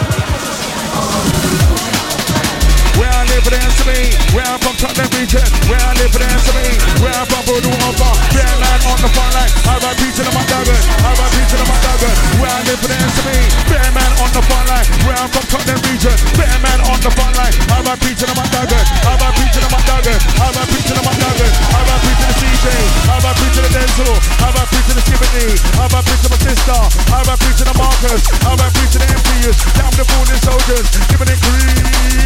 Where I live for the enemy, where I'm from Tottenham region, where I live for the enemy, where I'm from Bordeaux over, bear man on the front line, I ride beats in the Mondagon, I ride beats in the Mondagon, where I live for the enemy, bear man on the front line, where I'm from Tottenham region, bear man on the front line, I ride beats in the Mondagon, I ride beats in the Mondagon, I ride beats in the Mondagon, I ride beats in the CJ, I ride beats in the Denzel, I ride beats in the Skibbity, I ride beats in my sister, I ride beats in the Marcus, I ride beats in the MPs, down the fallen soldiers, giving it green.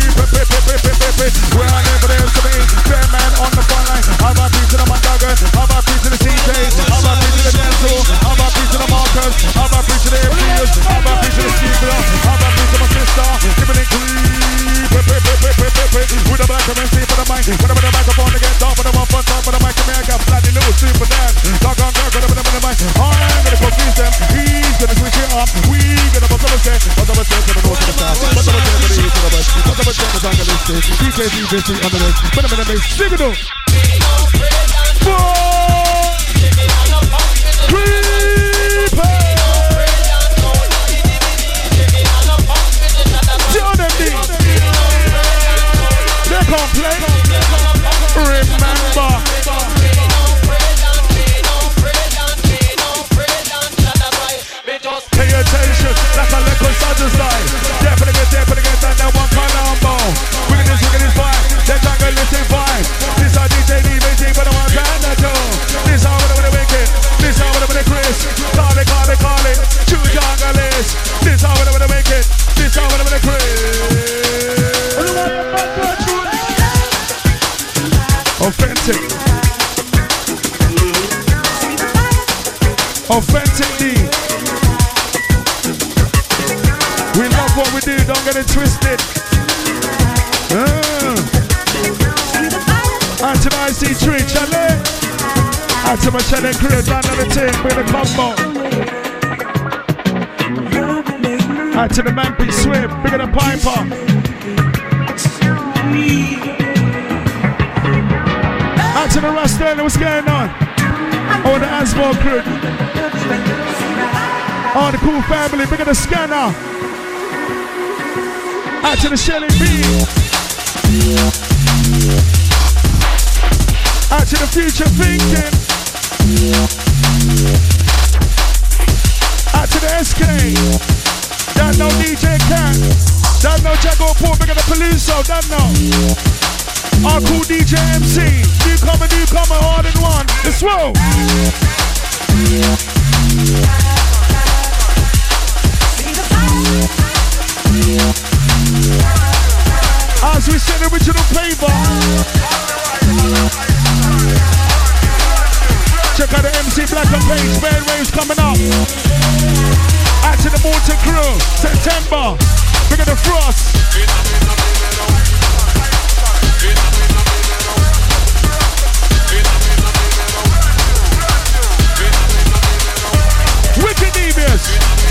Where I live, there's to me. Bear man on the front line. I'm a piece of the Mondagon. I'm a piece of the CJs. I'm a piece of the Denzel. I'm a piece of the Marcus. I'm a piece of the MPs. I'm a piece of the Steve. I'm a piece of my sister. Giving it green. With a black MC for the mic. When I'm in the microphone, they get dark. When I'm on front top of the mic, I got flatty little super dad. Dog on girl, when I'm in the mic. I'm gonna confuse them. He's gonna switch it up. We gonna bust up a set. Bust up a set to the north to the south. Bust up a set to the east to the west. Bust up a set to the jungle. DJ on the list. Put him in the mix. Signal. 4 Creeper. Tell them this. They can't play. Remember. Pay attention. Like a little Saturday style. Definitely get that one Colombo. We're gonna take this vibe. The jungle is in vibe. This are DJ DVT, but I'm on Canada. This how we're gonna make it. This how we're gonna Chris. Call it. True jungle is. This how we're gonna make it. This how we're gonna Chris. Authentic. Authentically. We love what we do, don't get it twisted. And to my IC3, Chalet. And to my Chalet crew, down on the team, with a combo. And to the Mampy Swift, bigger than Piper. And to the Rasta, what's going on? Oh, the Asball crew. Oh, the cool family, bigger than Scanner. Out to the Shelly B. Out to the Future Thinking. Out to the SK. Don't know DJ Cat. Don't know Jago Paul, big of the Peluso. Don't know. Our cool DJ MC. Newcomer, all in one. Let's roll. As we said, original flavor. Check out the MC Black and page. Bad waves coming up. Out to the Morton crew. September. Big of the Frost. Wicked Devious.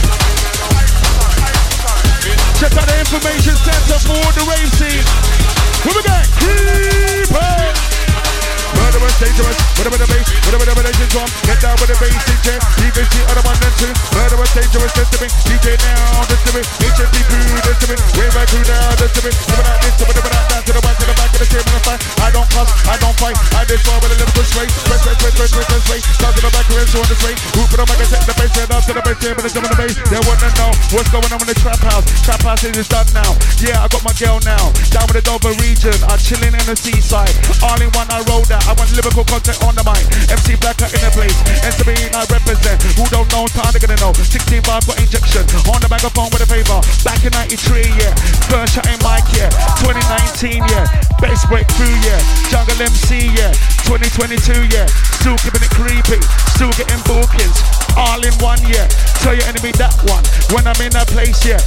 Check out the information center for the rave scene. Here we go. Creeper. Murderous, dangerous. Whatever the bass, whatever the drum. Get down with the bass, DJ. DVC, other one than two. Murderous, dangerous, this to me. DJ now, this to me. HMP crew, this to me. Wave right crew now, this to me. Never like this, never like that. To the back of the table and fight. I don't cuss, I don't fight. I destroy with a lyrical straight. Press. Down to the back of the on the straight. Who put on my cassette, the bass, head up to the bass table and some of the bass. They wanna know what's going on in the trap house. Trap house is done now. Yeah, I got my girl now. Down with the Dover region. I'm chilling in the seaside. All in one, I roll that. I want lyrical content on the mic. MC Blacker in the place. SB I represent. Who don't know, time they're gonna know. 16 bar got injection. On the microphone with a favor. Back in 93, yeah. First shot in mic, yeah. 2019, yeah. Bass breakthrough, yeah. Jungle MC, yeah. 2022, yeah. Still keeping it creepy. Still getting bookings. All in one, yeah. Tell your enemy that one. When I'm in that place, yeah.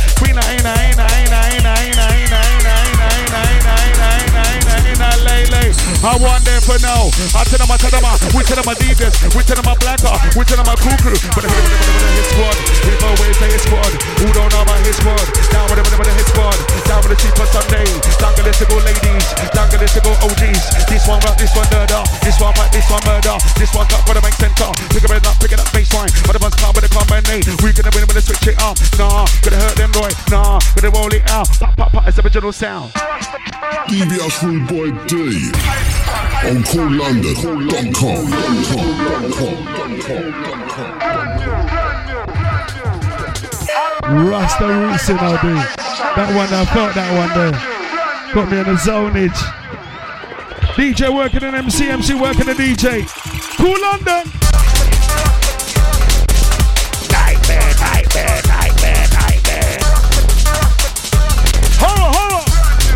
I want them for now. I tell them, we tell them my Devious, we tell them my Blacker, we tell them my Cool Crew. But his squad, he always say his squad. Who don't know about his squad? Down with his squad. Down with the cheap for Sunday. Down to go ladies, down to go OGs. This one rock, this one murder. This one fight, this one murder. This one cut for the main center. Picking up baseline. Other ones come with a combination. We gonna win when they switch it up. Nah, gonna hurt them, Roy. Nah, gonna roll it out. Pop, it's original sound. DBS Rude Boy D on CoolLondon.com. Rasta Roots in our day. That one, I felt that one there. Got me in the zonage. DJ working in MC working in DJ. Cool London. Nightmare. Horror.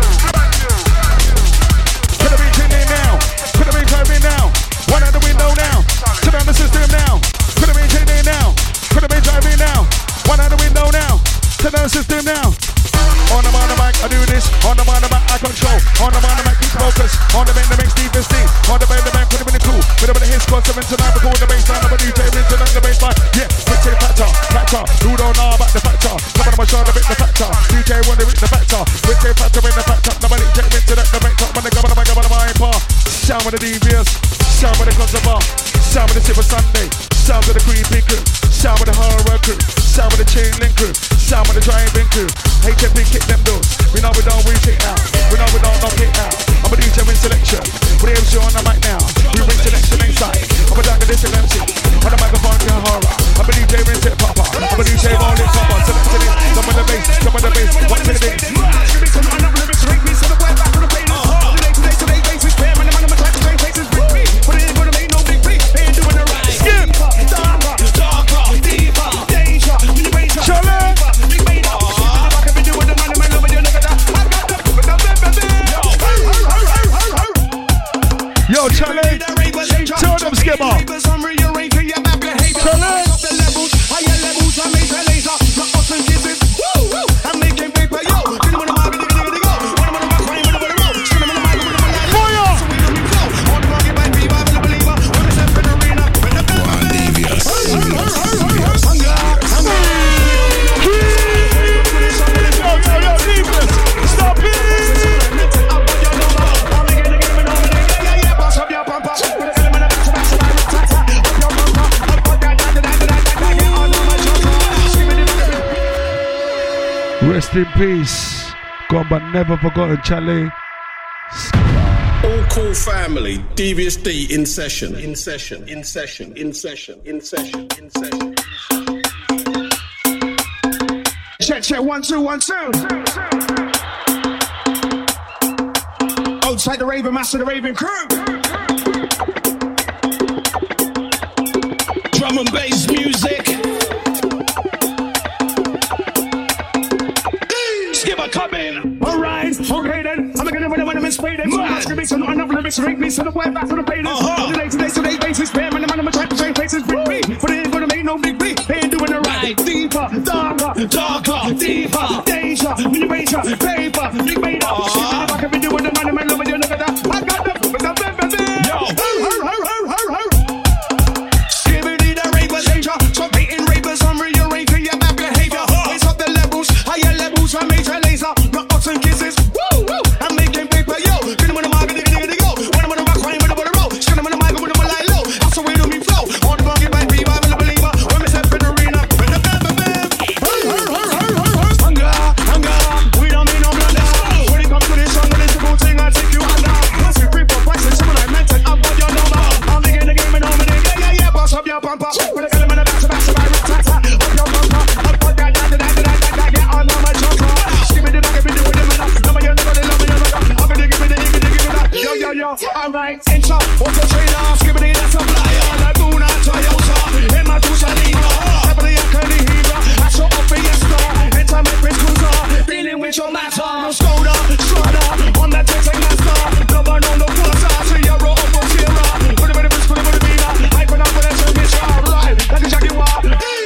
Put the beat in there now. Put the beat right in now. One out the window now. Turn on the system now. Put the beat in there now. Put the beat right in now. One out the window now. Turn on the system now. On the mic, I do this. On the mic, I control. On the mic, keep focus. On the bank, the makes Steve Steve. On the bank, put him in the cool. Put him in the hit squad, 7 to 9. Record the baseline of a DJ, rinse it on the baseline. Yeah, quick take factor. Who don't know about the factor? Come on my shoulder, bit the factor. DJ want to hit the factor. Quick take factor in the factor. Nobody take me to the factor. When they come on the mic, I'm on my bar. Sound with the Devious. Sound with the Conservar. Sound with the Super Sunday. Sound with the Creepy Crew. Sound with the Horror Crew. Sound with the Chain Link Crew. Sound with the Driving Crew. HMP kick them doors. We know we don't reach it out. We know we don't knock it out. I'm a DJ in selection. With the MC on the mic now. We bring selection inside. I'm a dog of this MC. On the microphone to horror. I'm a DJ in it papa. I'm a DJ rolling papa. Selecting it. Some of the bass. One to the bass. Skip. Yo, Charlie, tell them Skipper. Charlie. Rest in peace Gone but never forgotten, Charlie. All cool family, Devious D in session. In session, in session, in session, in session, in session. Check, 1, 2, 1, 2. Outside the Raven, master the Raven crew. Drum and bass music. Skip a coming. Alright, okay then. I'm gonna win when I'm inspired. Ask me some enough lyrics, rate me, so the way back to the painters. Today, basis, spam, and I'm trying to change faces. Big me, but it ain't gonna make no big beat. They ain't doing it right. Deeper, darker, deeper, danger, mini major, paper, big beta. I can be doing the money, man, love you, look at that. I got the Skibbity the raver danger, so beating ravers on rearranging your bad behavior. Raise up the levels, higher levels, I major laser, not ups and kisses. Woo, woo, I'm making paper, yo. Get them on the mic, get it, go. When I'm on the rock, crying with the roll. Skin them on the mic, with them lie low. That's the way to me flow. On the bucket, my people, I'm a believer. When we step in the arena, when the bam, hunger, we don't mean no blunder. When it comes to this song, it's a good thing, I take you under. Once we creep up, prices, someone I meant it, I've got your number. I'm making the game and I'm in it, yeah, boss up your bumper. When I get them in the back to back, up your bumper. Up for that, get on my jumper. Skip it, I can be doing it, man. Love you, I'm gonna give it, yo. Alright, intro, what's the trainer? Skip it, that's a flyer. Laguna, Toyota, in my Tucson-Lima. Heavily, I can hear. I show up in your store. Enter my Prince Cruiser. Dealing with your matter. Skoda, Strada, on that Texas master. No one on the quarter. See your roll up on Sierra. Put it in the beater. I put up with a championship. Right, like a Jaguar.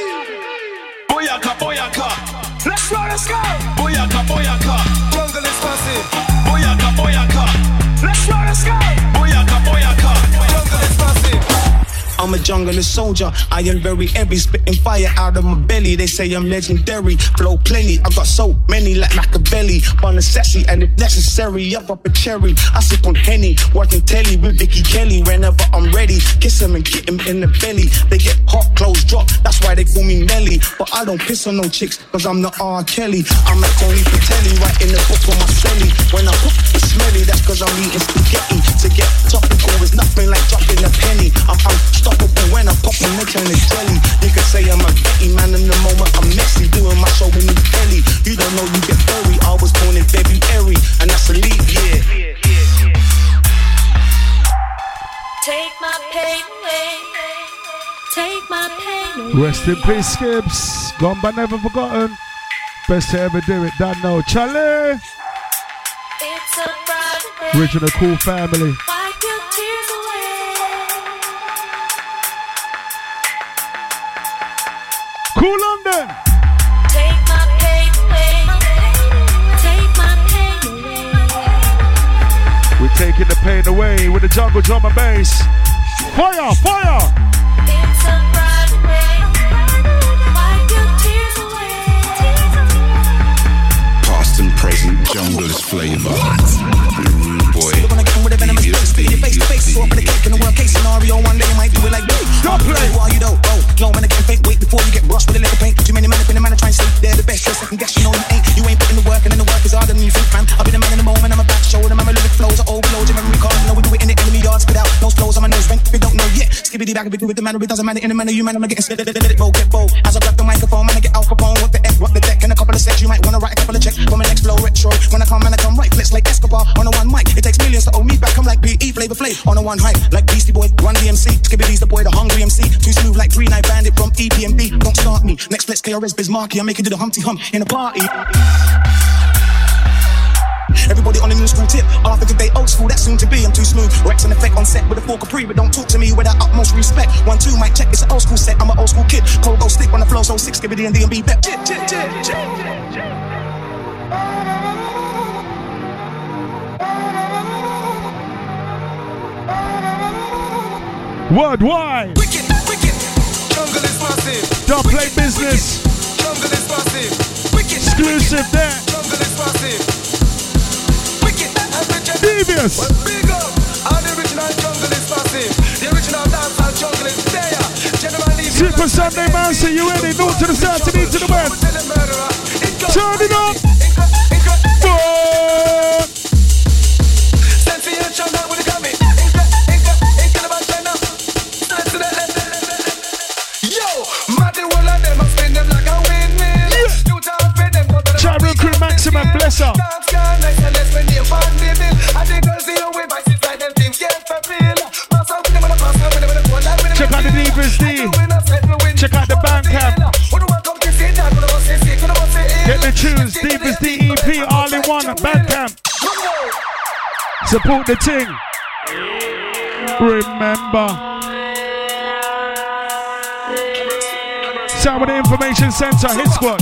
Boyaka. Let's go. Boyaka. Jungle is massive. Boyaka. Let's go. Boyaka. Jungle is massive. I'm a junglist soldier, I am very heavy, spitting fire out of my belly. They say I'm legendary, flow plenty. I got so many like Machiavelli, on a sassy, and if necessary, up a cherry. I sip on Henny, watching telly with Vicky Kelly. Whenever I'm ready, kiss him and get him in the belly. They get hot, clothes drop, that's why they call me Nelly. But I don't piss on no chicks, cause I'm the R. Kelly. I'm like Tony Patelli, writing the book on my celly. When I cook, it's smelly, that's cause I'm eating spaghetti. To get topical is nothing like dropping a penny. I'm unstoppable when I pop and they turn it jelly. You could say I'm a Betty man in the moment I'm messy, doing my show in New Delhi. You don't know you get buried. I was born in February, and that's a leap year. Take my pain away. Take my pain away. Rest in peace, Skips. Gone but never forgotten. Best to ever do it, done now. Charlie. It's a Friday. Original Cool Family. Wipe your tears away. Cool London. Take my pain away. Take my pain away. We're taking the pain away with the jungle drum and bass. Fire! It's a Friday. Wipe your tears away. Past and present jungle's flavor. Boy, face to face, so up in the cake in the worst case scenario. One day you might do it like this. Don't play. Why you don't? Oh, no, when I can't fake, wait before you get brushed with a little paint. Too many men up in the man try and say they're the best. Just second guess, you know you ain't. You ain't putting the work, and then the work is harder than you think, man. I've been a man in the moment, I'm a back show, and my lyric flows are overload. Your memory card, you know we do it in the enemy yard. Spit out those flows on my nose, rank if you don't know yet. Skibbity back, with the man, it doesn't matter in the manner you man, I'm getting spit. Let it go, get bold. As I grab the microphone, man, I get Al Capone. What the F, what the deck, and a couple of sets. You might wanna write a couple of checks for my next flow retro. When I come, man, I come right, flex like Escobar on a one mic. It takes millions to owe me back. I'm like PE, Flavor Flav on a one hype, like Beastie Boy, Run DMC. Skibbity's the boy, the hungry MC. Too smooth like 3-9 Bandit from EPMB. Don't start me. Next flex KRS Bismarcky. I'm making do the Humpty Hump in a party. Everybody on the new school tip. All I think they old school, that's soon to be. I'm too smooth. Rex and effect on set with a 4 Capri, but don't talk to me with that utmost respect. 1-2 mic check, it's an old school set. I'm an old school kid. Cold go stick on the flow, so 6 Skibbity and DMB bet. Worldwide. Wicked. Jungle is massive. Don't play business. Jungle is massive. Wicked. Exclusive there. Jungle is massive. Wicked. Devious. Big up. All the original jungle is massive. The original dancehall jungle is there. Super Sunday man, see you ready? North to the south, to the east to the west. Turn it up. Yes, sir. Check out the Divas D. Check out the Bandcamp. Get the tunes. Divas D EP all in one. Bandcamp. Support the ting. Remember. Sound with the Information Center. Hit Squad.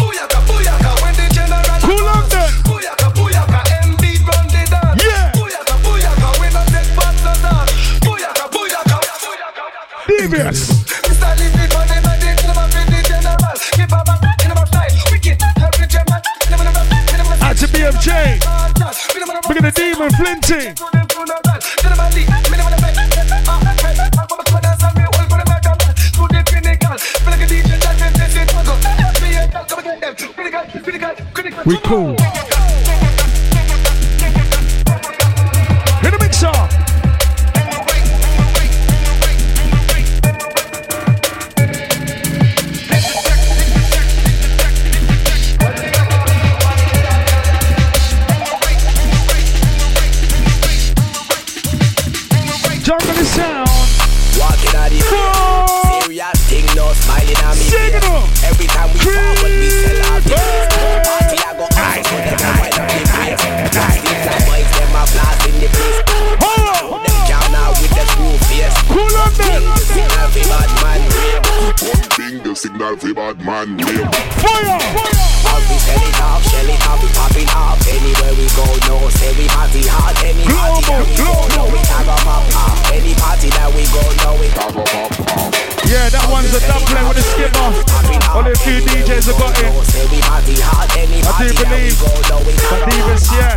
Cool London. Yeah. Devious. Out to BFJ. Look at the Demon Flinty. We cool. Hit the mixer. Jungle the sound. Walking out the serious thing, no smiling at me. Every time we forward, we sell our business. Party, I go out so they can wind up the place. These are boys, them are blast in the place. Hold them down now with the screw face. Cool on them. Signal for bad man real. One thing, the signal for bad man real. Fire! As we sell it off, shell it off, we popping off. Anywhere we go, no, say we party hard. Any party that we go, no, we tag up off. Any party that we go, no, we tag up off. Yeah, that one's a dub play with a skipper. Only a few DJs have got it. I do believe. But Divas, yeah.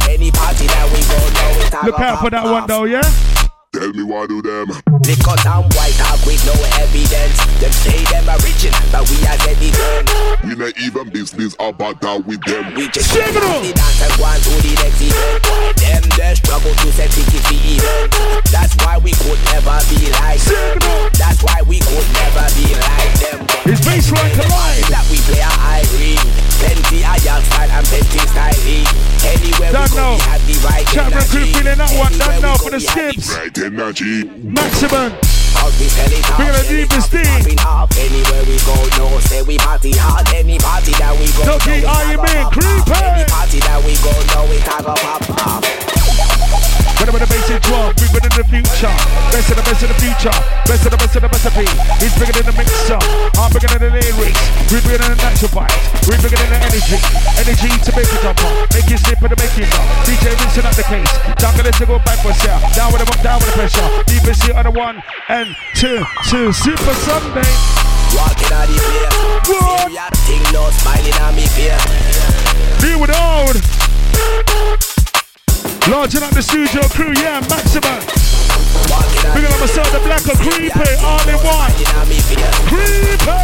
Look out for that one though, yeah? Tell me what do them. They cut down white out with no evidence. Them say them original, but we are evident. We not even business about that with them. We just dance and go on to the next event. Them they struggle to set tickets for event. That's why we could never be like them. That's why we could never be like them. It's baseline collide. That we play a high ring. Plenty of young style and plenty styling. Anywhere we go, we have the right Camera crew feeling that one. That now for the skips. Right energy. Maximum. We're gonna leave this thing. Anywhere we go, no, say we party hard. Any party that we go, no, are you mean creepy? Any party that we go, no, we tag up, pop. Whatever the basic drum, we win in the future. Best of the best of the future. Best of the best of the recipe. He's bigger than the mixer. I'm bigger than the lyrics. We're bigger than the natural vibes. We're bigger than the energy. Energy to make it jump on. Make it slip and make it up. DJ Vincent at the case. Jungle let's go backwards here. Down with the pressure. Divas here on the 1 and 2. Super Sunday. Walking out the place. Serious thing, no smiling on me face. Deal with old. Launching up the studio crew, yeah, Maximum. Bringing up myself, the black or creepy, all in one. Creepy!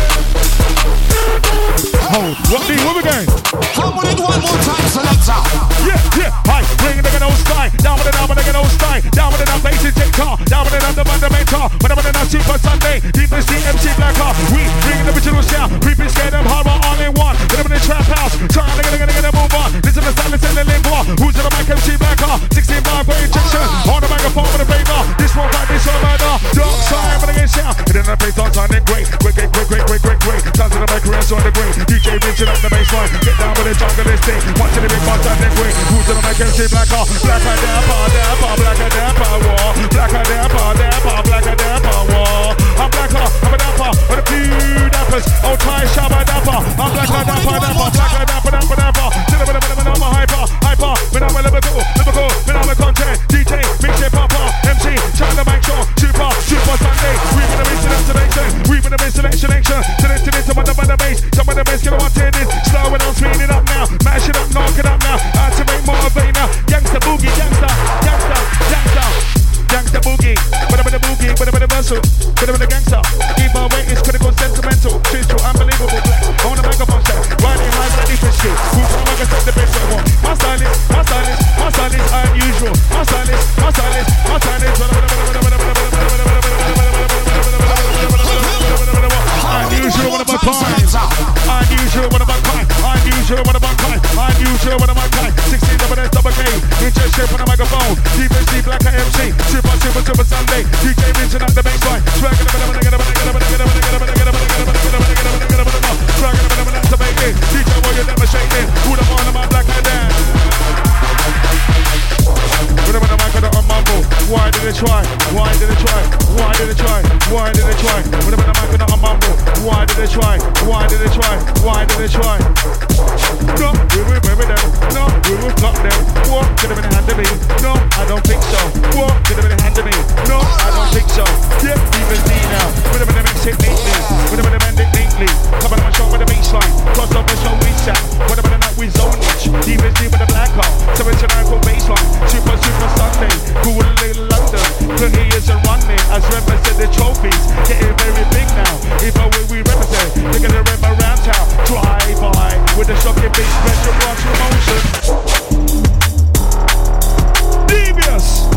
Hold, what we going? Come on it one more time, selector. Yeah, hi, bring the old sky. Down with the old sky. Down with the basic take car. Down with the fundamental. Whatever the Super Sunday. Deep in the MC Black Car. We bring the original sound. Creepy, scared of horror, all in one. Whatever the trap house. Trying to move on. Listen to silence in the lingua. Who's in the mic, MC Black Car? 16 bar, great injection. On the microphone with a radar. This one fight, this one murder. Dark side, but again sound. And then the bass on time, then great. Great. Sounds in the mic, rest on the great. DJ Vincent at the baseline. Get down with the jungle, this thing. Watching the big boss, and then great. Who's in the mic, MC Black Car? Black and dapper, black and dapper, war. Black and dapper, black and dapper, war. I'm Blacker, I'm a dapper, with a few dappers. Old tie, shabba dapper. I'm Black and dapper, black and dapper. I'm a hyper. When I'm a lyrical, when I'm a content. DJ, mixtape, papa, MC, China Mike Show, Super Sunday. We've been a selection. We've been a selection. To the bass. Some of the bass, gonna want to this. Slow it down, speed it up now. Mash it up, knock it up now. Activate motivator. Gangsta boogie, gangsta boogie. Whatever the boogie, whatever the muscle, whatever the gangsta. Keep our way, it's critical, sentimental. True, unbelievable. On the microphone set. Riding high, ready for shit. Who's gonna make us set the best I want? My style is unusual. My style is unusual, one of a kind. Unusual, one of a kind. try? With a bit of mic and a mumble. Why did they try? Why did they try? Why did they try? No, we will bury them. No, we will block them. What could have been a hand to me? No, I don't think so. What could have been a hand to me? No, I don't think so. Yeah, even D now. With a bit of mix it neatly. With a bit of bend it neatly. Come on, I'm show with the baseline. Cross up and show we sat. With a bit of night we zone each. Even D with the black hole. 79 for baseline. Super Sunday. Cool little London. 30 years of running. As represent the trophies. Getting very big now. If I will we represent. They're gonna rip around town. Drive by. With the shocking beat. Retro blast promotion. Devious.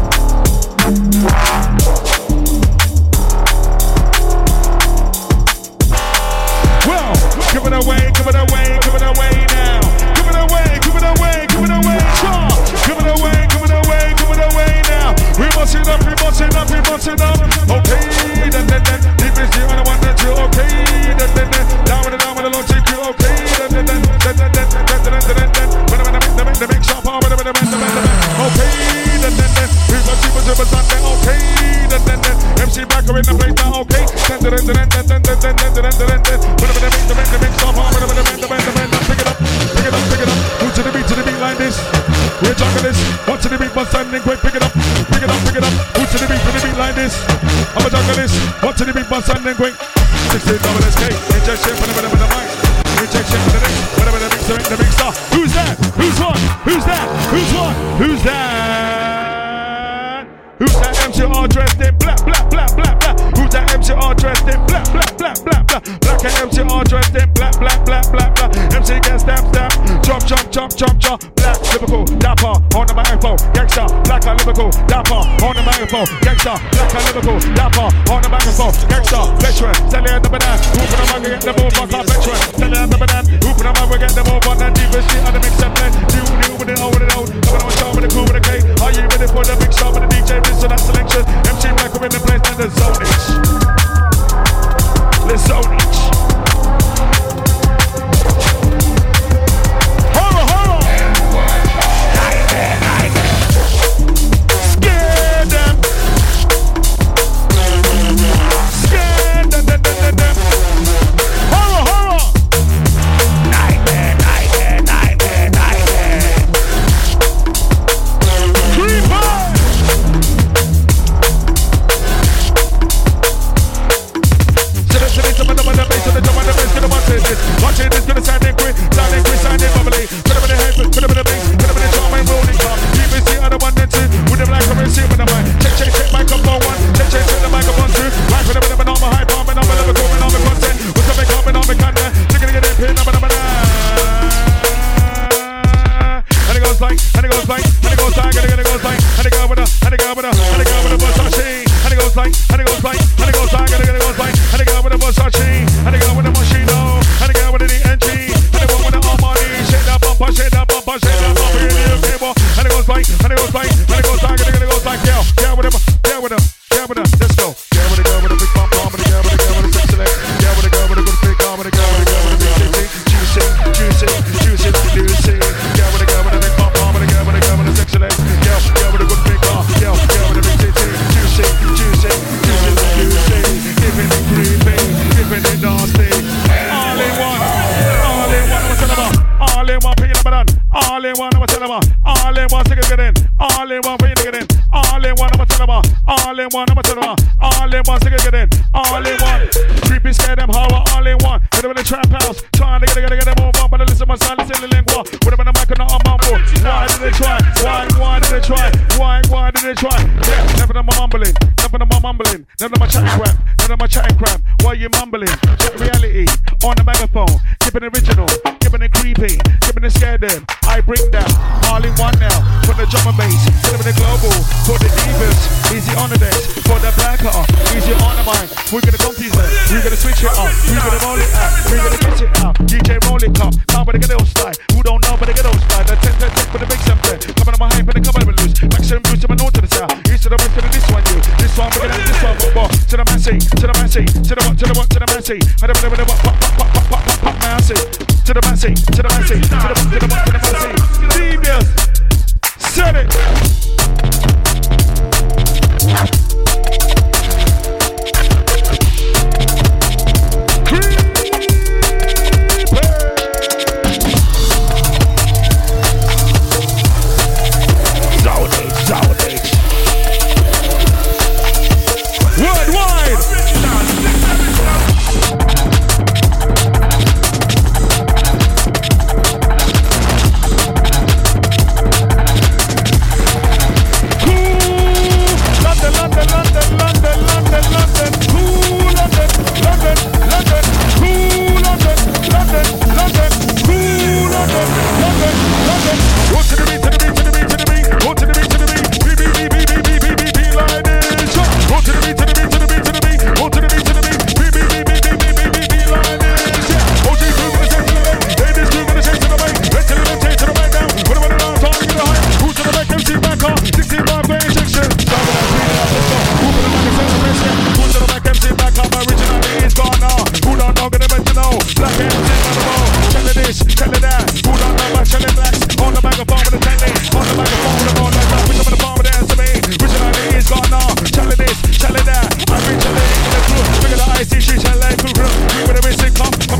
Well, give it away, give it away, give it away now. Give it away, give it away, give it away, sure. Give it away, give it away, give it away now. We must it up, we must it up, we must it up. Okay, then, deep is the only one that you okay, then, down with the Lord, take you okay, then, the big shop, okay, then, super Sunday, okay, then, MC Blacker in the place now, okay, then, the big shop, pick it up, move to the beat like this, we're talking this, one to the beat, but standing quick, pick it up, move to the beat like this, I'm a jungle this, one to the beat, but standing quick, 16 WSK, injection for the mic, injection for the next, whatever the big star, who's that, who's one, who's that, who's one, who's that, who's that MCR dressed in black, who's that MCR dressed in black, black and MCR dressed in black, MC get stamp, chop, black, Liverpool, dapper, on the microphone, gangsta, black and Liverpool, dapper, on the microphone, gangsta, black and Liverpool, dapper, on the microphone, gangsta, veteran, selling the banana, whooping the man, get the move on, veteran, selling the banana, whooping the man, get the move on, and deep shit, and the mix and blend, new with it, old with it, coming on show with the crew with the K, are you ready for the big star with the DJ, this and that selection, MC Black in the place, and the zone each, let's zone each. Watching this, gonna sound quick, sounding bubbly. Put up in the head, put up in the bass, put up in the drum and rolling car. DBC on the 1 and 2, with the black currency with the mic. Check, microphone 1, check, the microphone 2. Right with the on my high palm, and on my level, going on the content. With the make up and on the content, taking it in, pin, and it goes like, and it goes like, and it goes like, and it goes like, and it goes with the Versace. And it goes like, and it goes like, and it goes like, and it goes like, and it goes with the Versace. And it goes with the Moschino. And it goes with the NG. And it goes with the Armani. Shake that bumper, shake that bumper, shake that bumper. In the table. And it goes like, and it goes like, and it goes like, and it goes like, yeah, with them, let's go. Yeah, with the girl with the big bump arm, with the girl with the sexy leg. Yeah, with the girl with the good big arm, with the girl with the big titty. Juicy. Yeah, with the girl with the big bump arm, with the girl with the sexy leg. Yeah, with the good big arm. Yeah, with the big titty. Juicy. Giving it creepy, giving it nasty. All in one, I'm telling about. All in one, picking up a done. All in one, I'm telling about. All in one, stick it in. All in one, picking it in. All in one, I'm telling about. All in one, I'm telling about. All in one, stick it in. All in one. Creepy, scared them horror. All in one. Hit them in the trap house. Trying to get them move on, but listen to my silence in the lingua. With them in the mic and not on mumble. Why did they try? Why did they try? Why did they try? Yeah, never them mumbling. None of my chatting crap. Why you mumbling? Check reality on the megaphone. Keeping it original, keeping it creepy, keeping it scared them. I bring that all in one now. Put the drum and bass, put it in the global. For the divas, easy on the decks. For the blacker, easy on the mic. We're gonna confuse them. We're gonna switch it up. We're gonna roll it out. We're gonna mix it out. DJ roll it up. Now but they get those slide. Who don't know but they get those slide. The 10 for the big something. Coming on my hype and they come on loose. Maximum boost to my north to the south. East to the west to the this one you. This one we're gonna this one football. To the man see, to the man see, to the what, to the what, to the man see. I don't know what man see. To the man see, to the man see, to the what, to the what, to the man see. Devious, set it.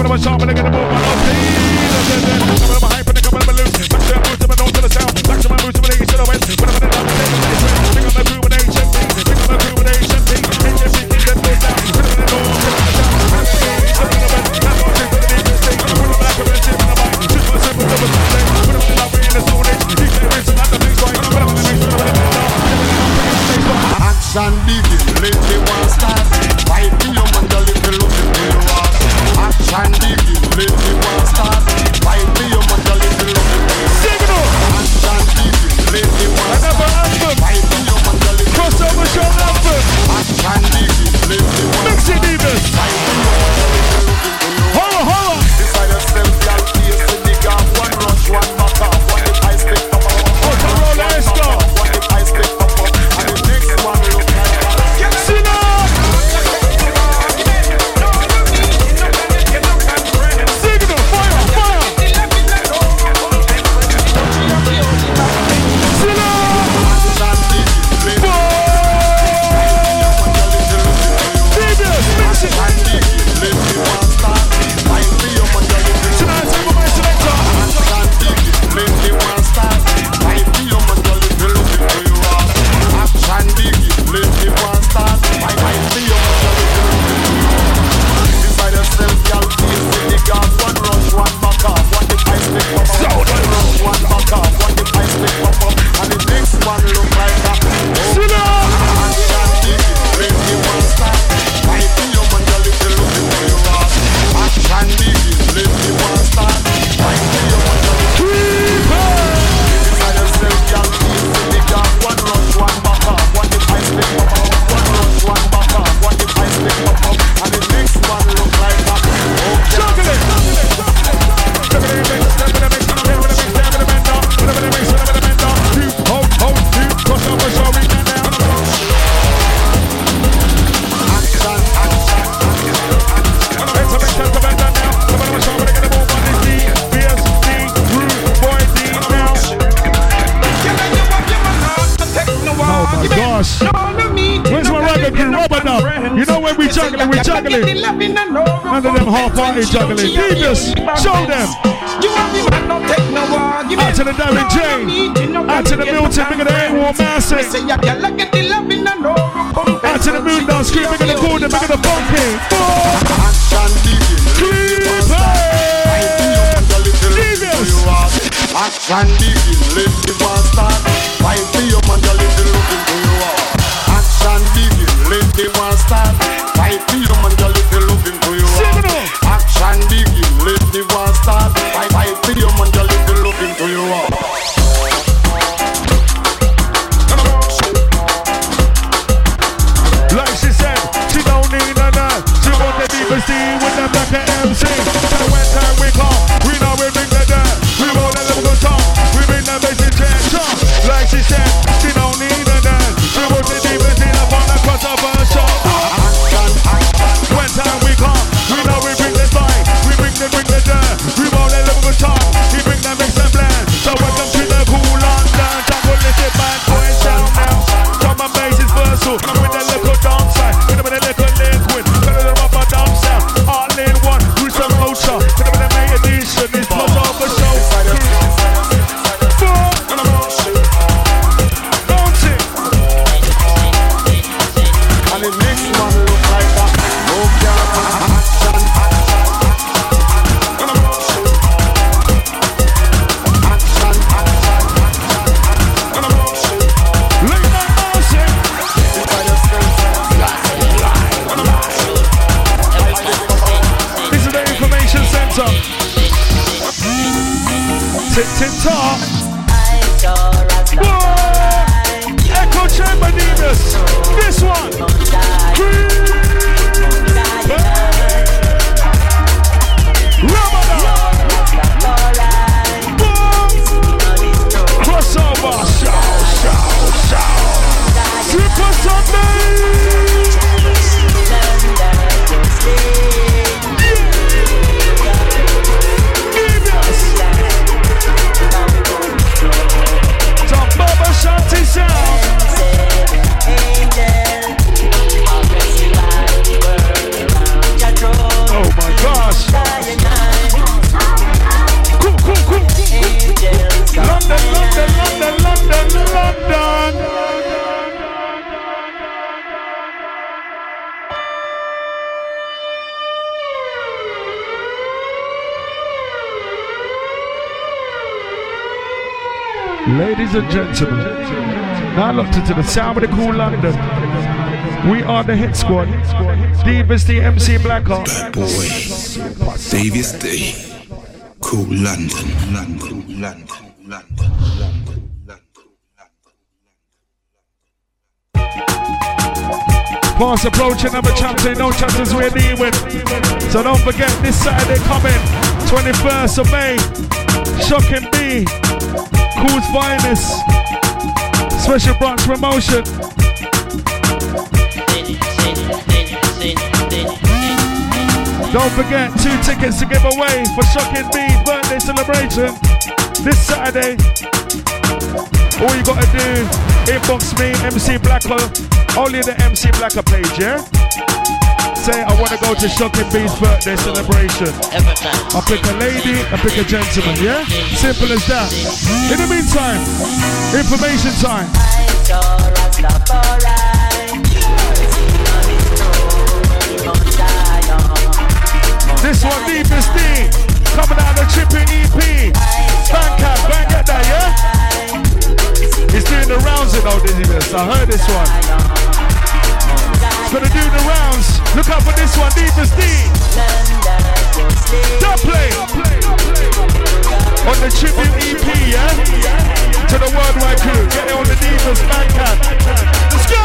of a sharp and I get a move on up. Coming up a hype and they coming up a loose. Back to the boots of a nose to the sound. Back to my boots of a nation away. When I'm in the top, pick up my crew with H&T. Pick up my crew with H&T. H&T, then goes down. Put them in the door, put them in the down. Put them in the bed. That's all shit for the deep state. Put them like a red chip in the bike. Just for the simple stuff of Sunday. Put them in the lobby in the zone age. DJ Rinse and not the mix right. Put them in the mix, put them in the down. Action begin, let me one start. Fight me your man, girl, if you looking for your ass. Action begin, let me one start. Fight me your man, girl, if you looking for your ass. Signal. Action begin, let me one start. Fight me your man, girl, if you crossover show anthem. Action begin, let me one mix it, Divas. Fight me your man, girl, if you looking for your ass. Holla, holla. Decide yourself, girl, face the big off. One rush, one back off. One the ice pick up. Motorola Esco. One the ice pick up. And the next one look like that. Sina. Signal, fire, fire. Sina. Divas, mix it. Tonight's over my selector. Where's my rubber crew? Rubber now. You know when we juggling. Under them half-party juggling. Divas, show them. Out to the Darren Jane. Out to the Milton, bigger the A-War Massive. Out to the Moondance crew, bigger the Gordon, bigger the Funky. Action begin, let the war start. Fight for your man, girl, if you looking for your war. Action begin, let the war start. Fight for your man, girl, if you looking for your war. Action begin, let the war start. Fight for your man, girl, if you looking for your war. Like she said, she don't need a nurse. She want the Divas D with the black MC. So when time we come, we know we bring the dirt. We roll a little top, we bring the basic jet top. Like she said, she don't need a nurse. She want the Divas D upon the cross of her shop. When time we come, we know we bring the fight. We bring the dirt. We roll a little top, we bring the mix and blend. So welcome to the cool London. Top of the band going down now. Drum and bass is versatile. Come with a little dance side, with a little liquid. Got a rubber dance sound. All in one, with some culture. With a May edition, this plus of the show. Bouncing. And the next one look like that. No action. This is the information center. Tip-tip-top. Whoa! Echo Chamber Divas. This one. Crossover. Shout. Super Sunday. Shanty sound. Ladies and gentlemen, now locked into the sound of the cool London. We are the hit squad. Divas D, MC Blackheart. Bad boy. Davies D. Cool London. Fast approaching another chapter, no chapters we're dealing with. So don't forget this Saturday coming, 21st of May. Shocking B, Cool's Finest, special branch promotion. Don't forget 2 tickets to give away for Shocking B's birthday celebration this Saturday. All you gotta do, inbox me, MC Blacker, only the MC Blacker page, yeah? Say I wanna go to Shocking B's birthday celebration. I'll pick a lady, I'll pick a gentleman, yeah? Simple as that. In the meantime, information time. This one, Deepest D, coming out of the Tripping EP. Bandcamp, go and get that, yeah? He's doing the rounds in all Dizziness. I heard this one. He's gonna do the rounds. Look out for this one, Deepest D. Don't play. On the Tribute EP, yeah? To the worldwide crew. Get it on the Divas Bandcamp. Let's go!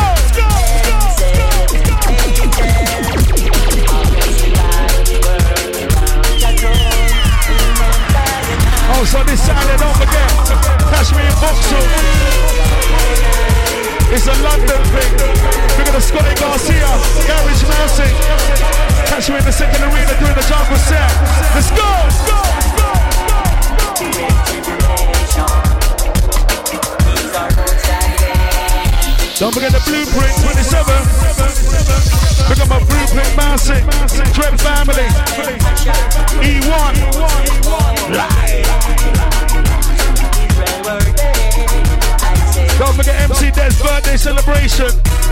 Oh, so this Saturday, don't forget, catch me in Vauxhall. It's a London thing. We're gonna Scotty Garcia, Garage Mousing. Catch me in the second arena doing the jungle set. Let's go! Don't forget the Blueprint 27. Look at my Blueprint Mousing. Dread Family. E1. Don't forget MC Dez's birthday celebration.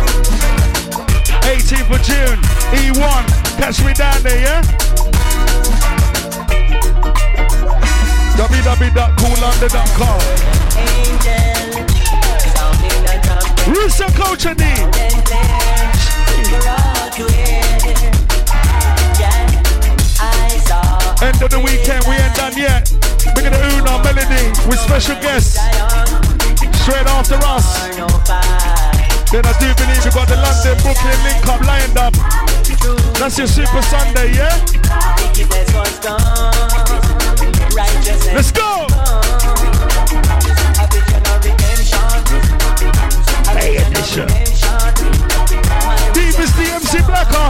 18th of June. E1. Catch me down there, yeah? www.coollondon.com. Rooster Culture D. End of the weekend, we ain't done yet. We're gonna Uno Melody with special guests straight after us. Then I do believe we got the London Brooklyn link up lined up. That's your Super Sunday, yeah? Let's go! Hey, edition. Deep is the MC Blacker.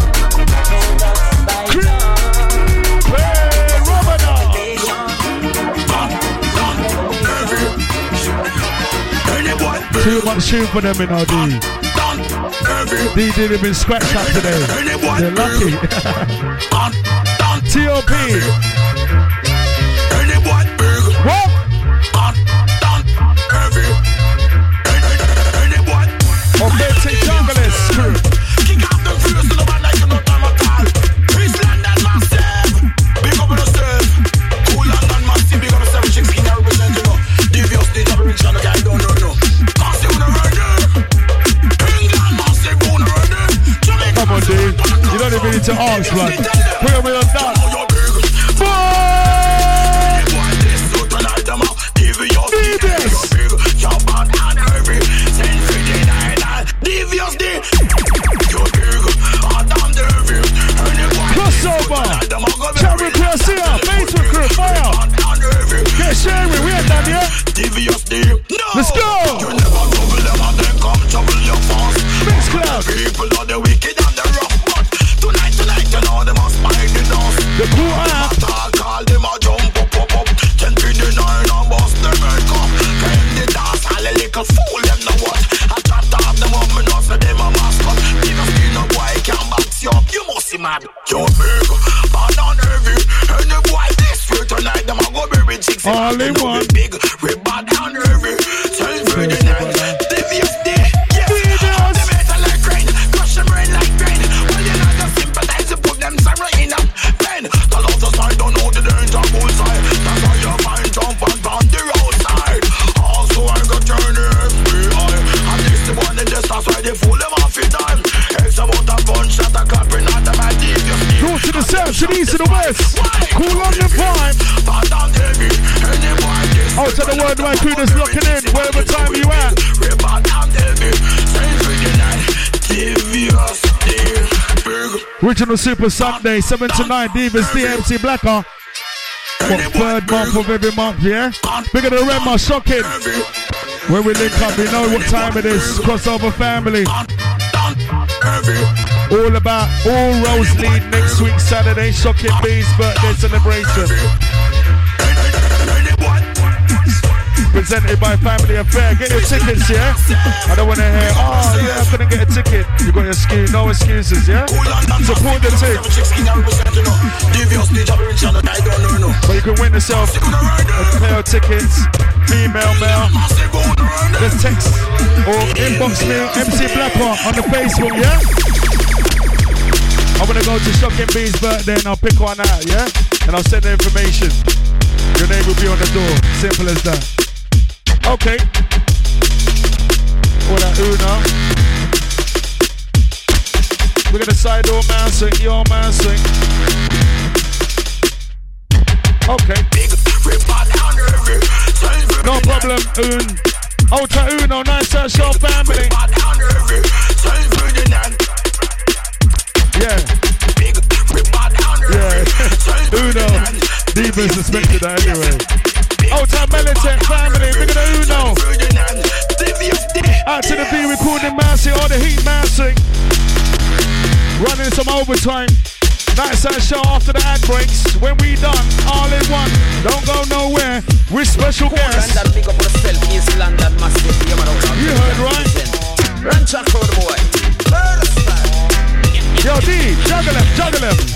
Too much shoe for them in our D. D didn't even scratch up today. They're lucky. T.O.P. What? Authentic Junglist crew. Kick off the fuse to the man like you know time at all. Peace London massive. Big up on yourself. Cool London massive. Big up yourself. Chicks in your represent, you know. Devious the double rich and the guy don't know. Cause you wanna run there. England massive, wanna run there. Come on, Dave. You don't even need to ask, man. Put him in on that. Crossover! Cherry Garcia, Facebook crew, fire! Get Sherry, we ain't done yet! Let's go! You never trouble them and then come trouble your fast. Mix Club! People are the wicked and the rough, but tonight, you know they must find the dance. The cool app! Call them a jump up. 10 to the 9 and bust them and come. Came the dance, all a little fool, them know what. I chat off them up, me know for them a mascot. Even still no boy can box you up, you must see mad. You're big, bad and heavy. And the boy this way tonight, them a go bury chicks. All in one. Big, we bad and heavy. Tell for the night, devious day. Yeah, them better like rain. Crush them rain like rain. Well, you know just sympathize and put them sorrow in a pen. The love the side, don't know the danger bullseye. That's why you find jump and on the roadside. All to the east and the west. Cool London vibe. Out to the worldwide crew that's locking in, wherever time you at. Original Super Sunday, 7 to 9, Divas DMC Blacker. What, third month of every month, yeah? Bigger than Rema, shocking. When we link up, we know what time it is. Crossover family. All about all roads lead next week, Saturday. Shocking B's birthday celebration. Presented by Family Affair. Get your tickets, yeah? I don't want to hear, oh yeah, I couldn't get a ticket. You got your excuse, no excuses, yeah? Support the team. But you can win yourself a pair of tickets, female, male. Just text or inbox me, MC Blacker on the Facebook, yeah? I'm gonna go to Shocking B's birthday and I'll pick one out, yeah? And I'll send the information. Your name will be on the door. Simple as that. Okay. All that Una. We're gonna side door man swing, your man swing. Okay. No problem, Un. Ultra Uno, nice show family. Yeah. Yeah. Uno. Divas suspected that anyway. Ultra Militant family, bigger than Uno. Out to the B recording massing, all the heat massing. Running some overtime. Nice show after the ad breaks. When we done, all in one. Don't go nowhere. We're special guests. You heard right? Yo D, juggle him, juggle him.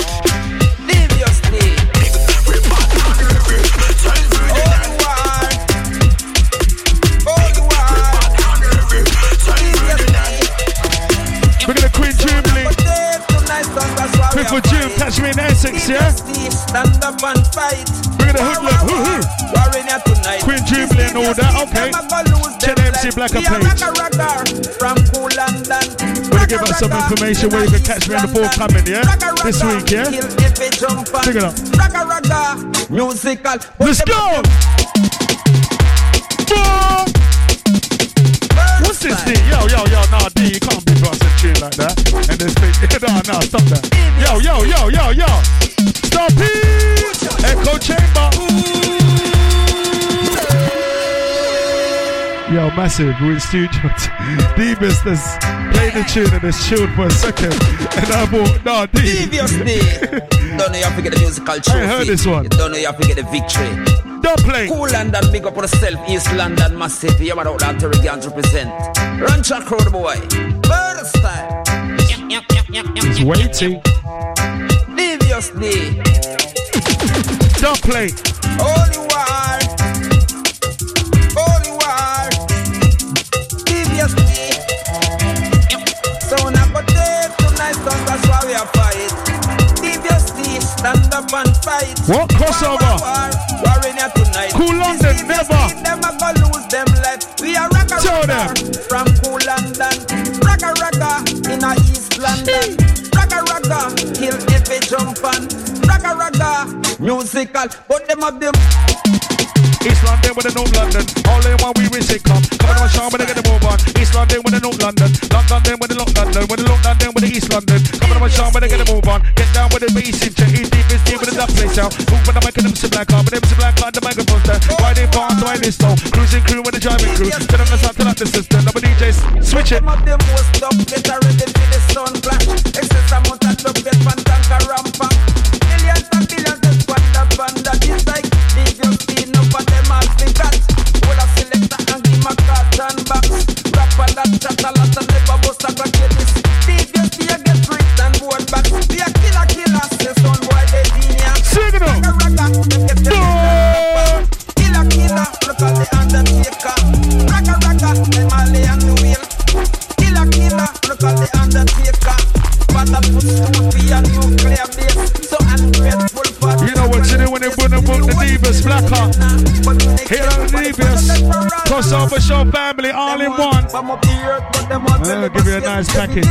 We're gonna Queen Jubilee. 5th of June, catch me in Essex, yeah? We're gonna hoodlum, hoo-hoo. Queen Jubilee and all that, okay. Check the MC Blacker page. We're gonna give us some information where you can catch me in the forthcoming, yeah? This week, yeah? Check it out. Let's go! What's this D? Yo, nah, D, you can't be busting tune like that. And this thing, no, stop that. Yo. Stop it! Echo chamber. Yo, massive, we're in studio. D-Biz, let's play the tune and it's chilled for a second. And I thought, nah, D. Don't know you have to get the musical trophy. I heard this one. You don't know you have to get the victory. Don't play. Cool London, big up on yourself. East London, massive. You're about that to represent. Run track crowd, boy. Bird style. He's waiting. Deviously. Don't play. Holy war. Deviously. So now but tonight, that's why we are fight. Deviously, stand up and fight. What crossover? Cool London, never. Them a go lose them life. We are rock from Cool London. Rocka in a East London. Rocka kill every jump on. Rocka musical, but them have them. East London with the North London. All in one we risk it come. Coming on Sean when they get the move on. East London with the North London. London with the North London. With the North London with the East London. Coming on Sean when they get the move on. Get down with the bass in check. Deep with the dub place out. Move with the mic and them sit black on. But them sit black on the microphone stand. Why they fast, why they slow. Cruising crew with the driving crew. Tell them to start to the system. Number DJs, switch it. Some of them most up. Get ready for the sun flash. Excess amount of love get fantanka rampa. Millions and billions just panda. This like videos seen up at them all think that. All a selector and give my carton box. Rapper that chat a lot and never bust a crack this. Videos see you get tricked and board back. Be a killer, say son boy they genius. Signal. Killer, look at the Undertaker. Rocka, them all lay on the wheel. Killer, look at the Undertaker. But I put stupid and nuclear base. So ungrateful for you know what you do when they put the Divas Blacker. Here on the Divas. Crossover show family, all in one. I'll give you a nice package.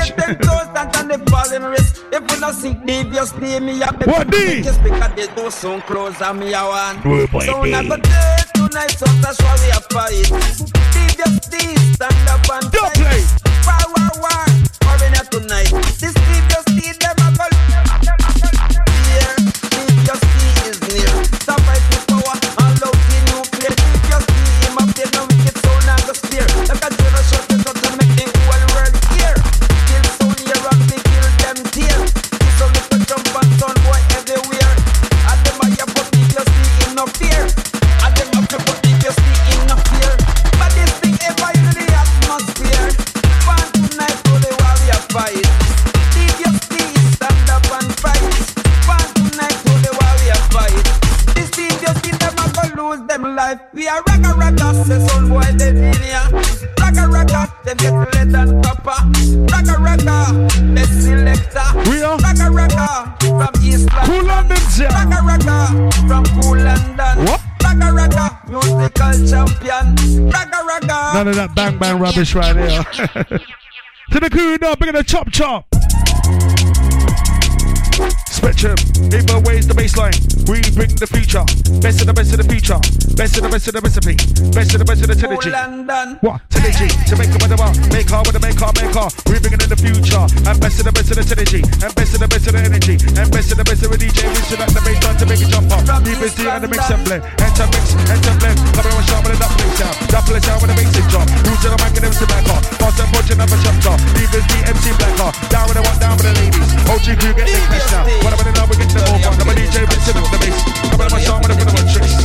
What D? Just because they do some clothes and me a one. Oh, boy, So baby. we have a day tonight, so that's why we are fight. Stand up and don't play. War. Foreigner tonight. This DVST, them a call. Here, DVST is near. Stop fighting power and love the nuclear. DVST, him up there, no wicked sound and go spear. Like a generation set up to make the whole world hear. Kill sound here and we kill them tear. This only to jump and turn boy everywhere. And them a here put DVST in no fear. And them a put DVST in no fear. But this thing ever in the atmosphere. One tonight to the warrior fight. DVST stand up and fight. One tonight to the warrior fight. This DVST them a go lose them life. We are ragga, say some boy they in here. Ragga, them get lead and copper. Ragga, the selector. We are Ragga from East London. Cool London, Ragga from Cool London. What? Ragga, musical champion. Ragga. None of that bang rubbish right here. To the crew now, bring in the chop. Spectrum, either way is the baseline. We bring the future. Best of the future. Best of the recipe. Best of the synergy. What? Synergy. To make a better one. Make her with a make her. We bring it in the future. And best of the synergy. And best of the energy. And best of the DJ. We should at the baseline to make it jump up. DVST and the mix and blend. Enter blend. Coming on sharp with that play sound. That play sound with the bass drop. Who's in the mic and MC Blacker. Fast and punching up a chapter. DVST MC Blacker. Down with the one, down with the ladies. OG crew get the cash now. What about now we get the over? The DJ mixing up the bass. Coming on my sharp with the one tricks.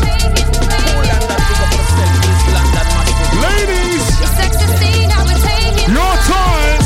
Ladies, your time.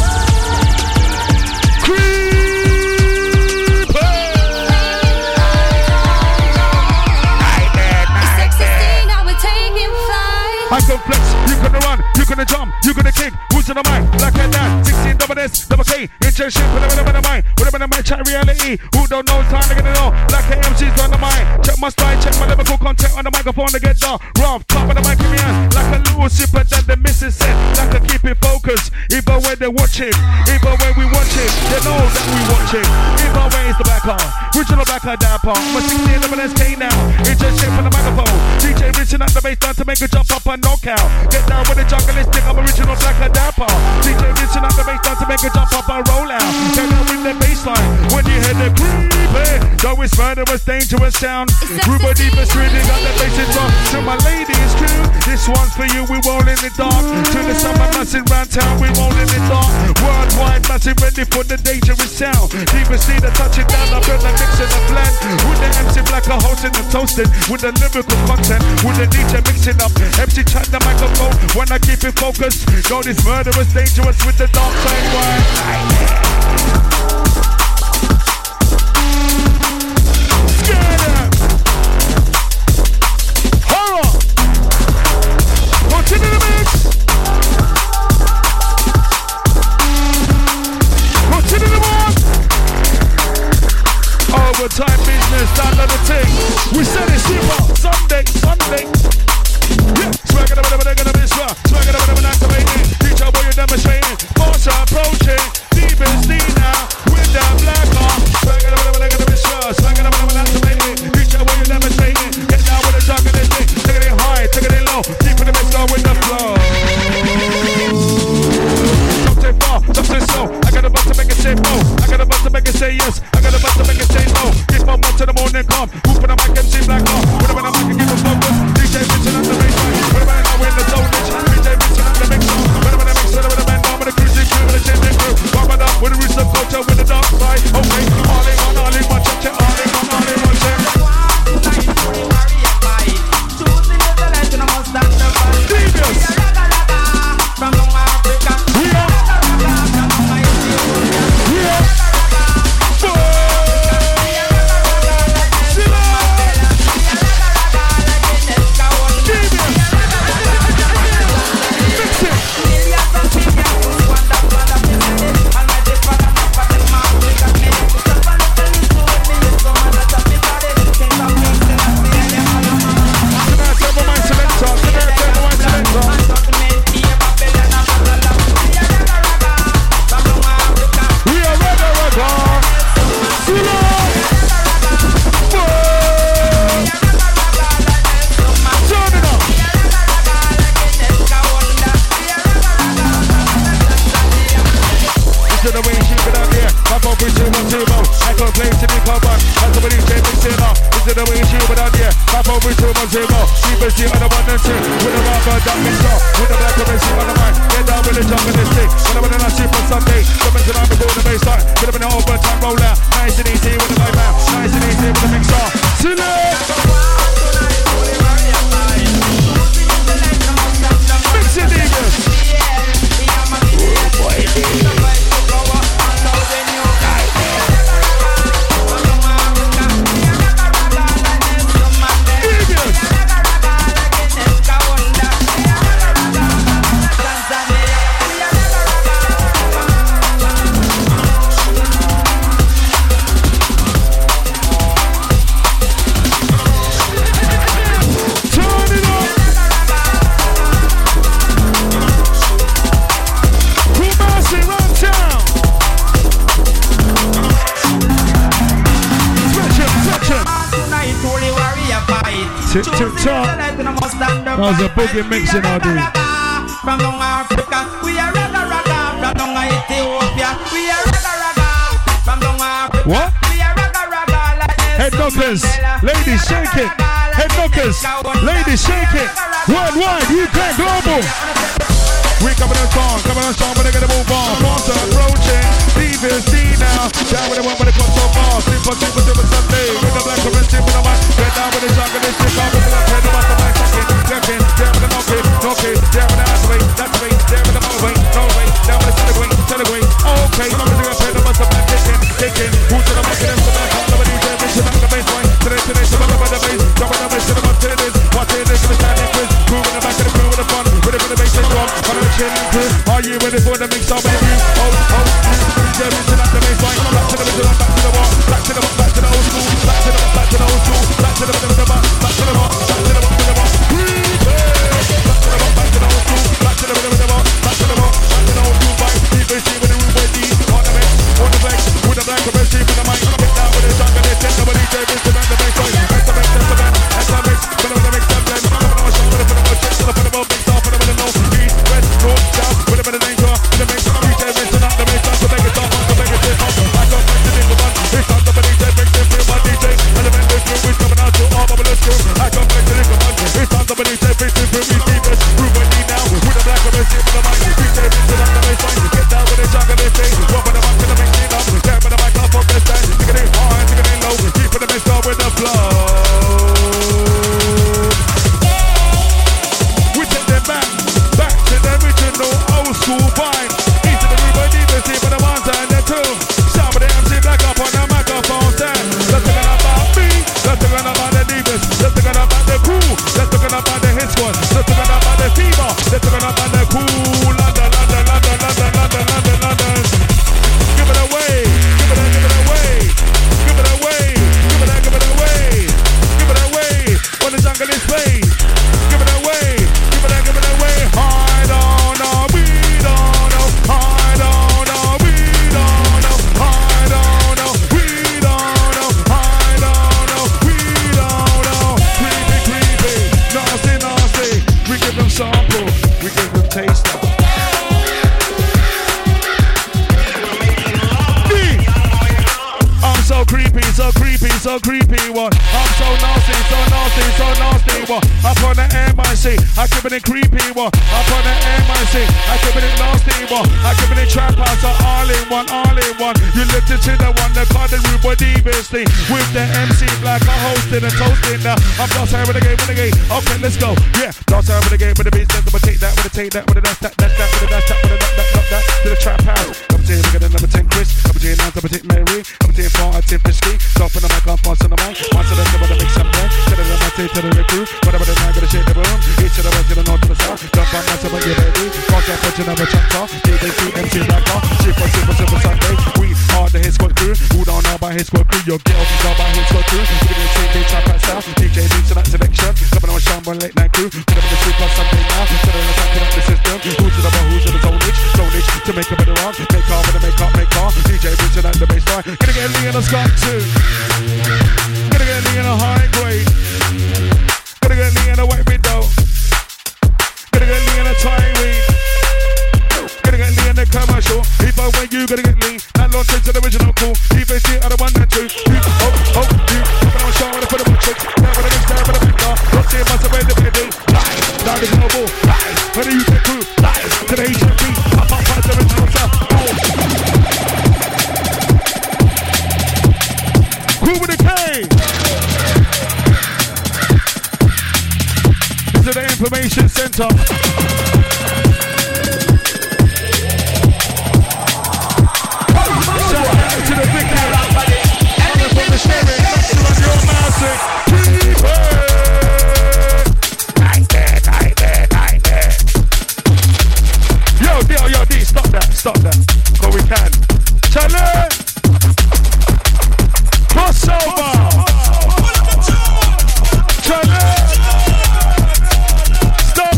I can flex, you gonna run, you gonna jump, you gonna kick. Who's in the mind? Black and that, 16 double S, double K. Internship, put them in the mind. Put them in the mind, chat reality. Who don't know, it's time to get it all. Black and MC's on the mind. Check my style, check my lyrical content on the microphone to get the rough. Top of the mic, give me hands. Like a little sipper that the missus said. Like a keep it focused. Even when they watch it, even when we watch it, they know that we watch it. Even when it's the black car, original black car down part. I'm a 16 double SK now. Internship on the microphone. DJ reaching out the bass down to make a jump up and knockout. Get down with the jungleistic, I'm original black and dapper. DJ reaching out the bass down to make a jump up and roll out. Get down with the bassline when you hear the creepy. Though it's murderous, dangerous sound. Ruber deepest really got the bass in drop. To my ladies crew, this one's for you, we roll in the dark. To the summer massive round town, we roll in the dark. Worldwide massive ready for the dangerous sound. Deepest need to touch it down, I feel like mixing the blend. With the MC Blacker hosting and toasting. With the lyrical content, with the DJ mixing up. MC chat the microphone when I keep it focused. God is murderous, dangerous with the dark side wine. Scared. Horror. Continue the mix. Continue the one. Overtime business, that little thing. We said it's super. Sunday. Yeah, swag it up, they're gonna be swag. Swag it up, they're activating. Teach how you're demonstrating. Force approaching. DVST now with that black arm. Swag it up, they're gonna be swag. Swag it up, they're activating. Teach how you're demonstrating. Get down with the jug in this thing. Taking it high, taking it low. Keeping the mix going with the flow. Something far, something slow. I got a bus to make it say no. I got a bus to make it say yes. I got a bus to make it say no. Give my one to the morning come. Who put a mic MC black on? Put him in the mic and give him focus. DJ mixing up the baseline. Put him in now in the zone. DJ mixing up the mix. Put him in the mix. Put him in the band. With the cruising crew. With the changing crew. Warm it up with the roots of culture. With the dark side. Okay. the way you but out there. Pop over to my zero. Keep it on the one and two. With the rapper, that means so. With the black currency on the mind. Get down with the jungle this day. When I'm on a super Sunday. Coming to the go to the baseline. Get up in the overtime roll out. Nice and easy with the light man. Nice and easy with the mixer. Mix it, Davis. Tick-tick-tock. That was a boogie mixing I do. From Long Africa, we are raga-raga. From Long Ethiopia, we are raga-raga. From Long Africa, what? We are raga-raga. Head knockers, ladies shake it. Head knockers, ladies shake it. Worldwide, UK global. We coming on strong, but they're gonna move on. Faster approaching, Devious D now. Down with the one when it comes so far. Super Sunday. With the black currency with the mic. Get down with the jungle, this shit off with the left hand of the mic. Left-in, down with the knock-in, down with the activate, that's the way, down with the motivate, no way, down with the celebrate. Okay, I'm gonna get the bus up and kicking. Who's gonna make it? So back on the DJ, bitch, back the baseline. Today, so back on the bass. Dropping the bass to the bus, to this. Watching this, to the standing quiz. Moving the back to the crew with the fun. With the bass and drum. Are you ready for the mix up, baby? DJ mixing up the baseline. Back to the middle, back to the wall. Back to the old school. Back to the old school. Back to the back to the bar. Back to the bar. Back to the bar. Back to the bar. Back to the old school. Back to the bar. Back to the bar. Back to the old school. Back with the root with the on the mix, on the flex, with the black with the mic. Get down with the song and it's the DJ mixing up the baseline. That's the mix. That's the mix. Put on the mix up then. Put on the show. Put on the shit. Put on the mix off. Put on the no. East, west, north, south. With a bit of danger. The mix. DJ mixing up the mix. So make it off. So make it off. I got mixed in the one. It's not the DJ mixing with my DJ. And the vendor crew is coming out to all bubbles crew. I got mixed in the one. It's not the DJ mixing with me. Devious. Prove with me now. With the black with the mic. DJ mixing up the baseline. Get down with the jungle this day. Drop on the mic and the mixing up. Down with the mic off on this stand. Take it in high, take it in low. Keep the mix up with the flow. We take them back to the original old school vibe. Into the river, Devious, for the ones and the two. Some of the MC black up on the microphone stand. Let's talk about me. Let's talk about the Devious. Let's talk about the crew. Let's talk about the hit squad. Let's talk about the fever. Let's talk about the cool London. Give it away. Give it away. Give it away. Give it away. Give it away. When the jungle is played. Give it away. Give it away. I don't know. We don't know. I don't know. We don't know. I don't know. We don't know. I don't know. We don't know. Creepy. Nasty. We give them sample. We give them taste. I'm so creepy, what? I'm so nasty, what? Up on the MIC, I give it creepy, what? Up on the MIC, I give it nasty, what? I give it trap house, all in one. You lifted to the one, the garden room, but deviously with the MC Black, I hosted and toasting now. I'm lost here with the game. Okay, let's go. Yeah, lost here with the game, with the beats, then I'm take that, with the dash, that, with the dash, that, to the trap house. I'm saying, look at the number 10 Chris, I'm saying, number 10 Mary, I'm saying, 4 Tim Fisky, stop in the mic, I'm passing the mic, once of them, never mix up there, tell them I say, tell them the crew, whatever the night, gonna shake the room, each of the west, to the north, to the south, jump on myself and get ready, cross that punch and have a chapter, DBC, MC Black, super Sunday, we are the hit squad crew, who don't know about hit squad crew, your girl, know about hit squad crew, we didn't see they trap out south, DJ beats in that selection, coming on Sean late night crew, put up in the super Sunday now, tell them to up the system, who's to the bar, who's to the zonage, to make a better rock, make car with a make car, DJ beats in the baseline, gonna get Lee in the Scott too, gonna get Lee in a high grade, gonna get Lee in a white window, gonna get Lee in a Tyree, gonna get Lee in the commercial, if I win you gonna get Lee, that launch into the original cool, DVC are the one and two, you, coming on show, I'm gonna put up a trick, Information Center. Shout out to the Vicky. Coming from the Sherry. Maximum your music. Yo, D, stop that. Go, we can. Challenge. Crossover. Challenge. Stop.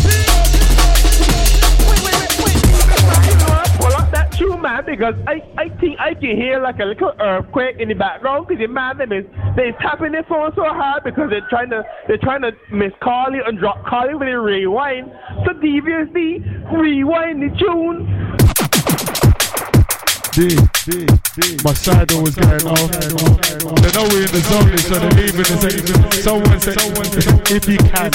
Pull up that true man because I think I can hear like a little earthquake in the background because the man they're tapping their phone so hard because they're trying to miss call you and drop call you with a rewind. So deviously rewind the tune. D. My side always going off. They know we're in the zone, so they're leaving the same. Someone said, if you can.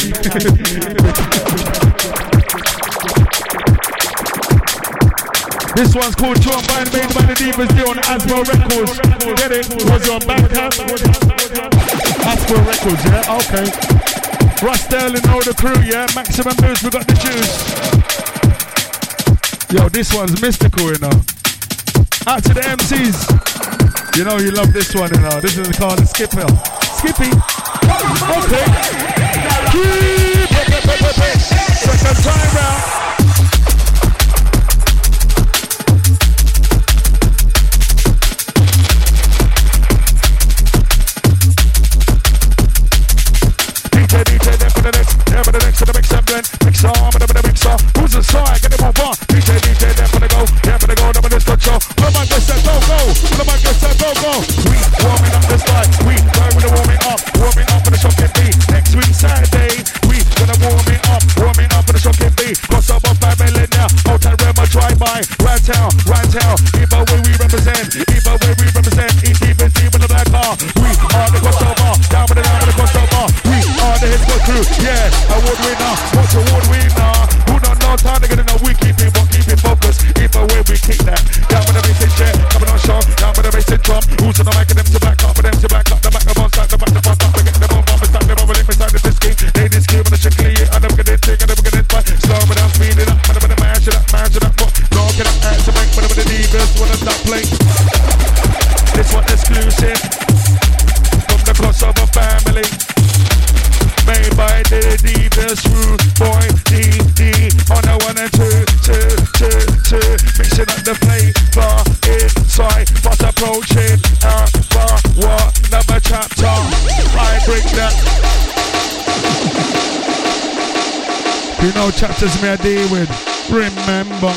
This one's called Tron Band, made by the Divas D on Aspo Records. Get it? Was it on Bandcamp? Aspo Records, yeah? Okay. Russ Sterling, know the crew, yeah? Maximum Moves, we got the juice. Yo, this one's mystical, you know. Out to the MCs. You know you love this one, you know. This is called the Skippy. Okay. Second time round. DJ, there for the next, for the mix and blend. Mixer. Who's the side? Get it move on. DJ, there for the go, there for the show. What am I gonna say? Go. We warming up this night. We going to warming up for the shocking beat. Next week Saturday, we gonna warming up for the shocking beat. Crossover family now. Hotel Rema drive by. Right town. Either way we represent. Even team with the black car. We are the crossover. Down with the crossover. We are the hit crew. Yeah, award winner. What's award winner? Who don't know time to get in? We keep it focused. Either way we kick that. Down with the basic chair. Coming on show. Down with the basic drum. Who's on the mic and them to back up. The back of on side. The back up. We get them on bump. Stack them over. Let me start the disc. Ladies came on the chickly. I never get it. Take. I never get it. Slow it down. Speed it up. Mash it up. No, get up. Add to make. Whatever the divas wanna stop playing. This one exclusive. From the crossover family. Made by the Divas Rude Boy D on the 1 and 2 mixing up the flavor inside fast approaching another chapter I bring that. You know chapters me I deal with. Remember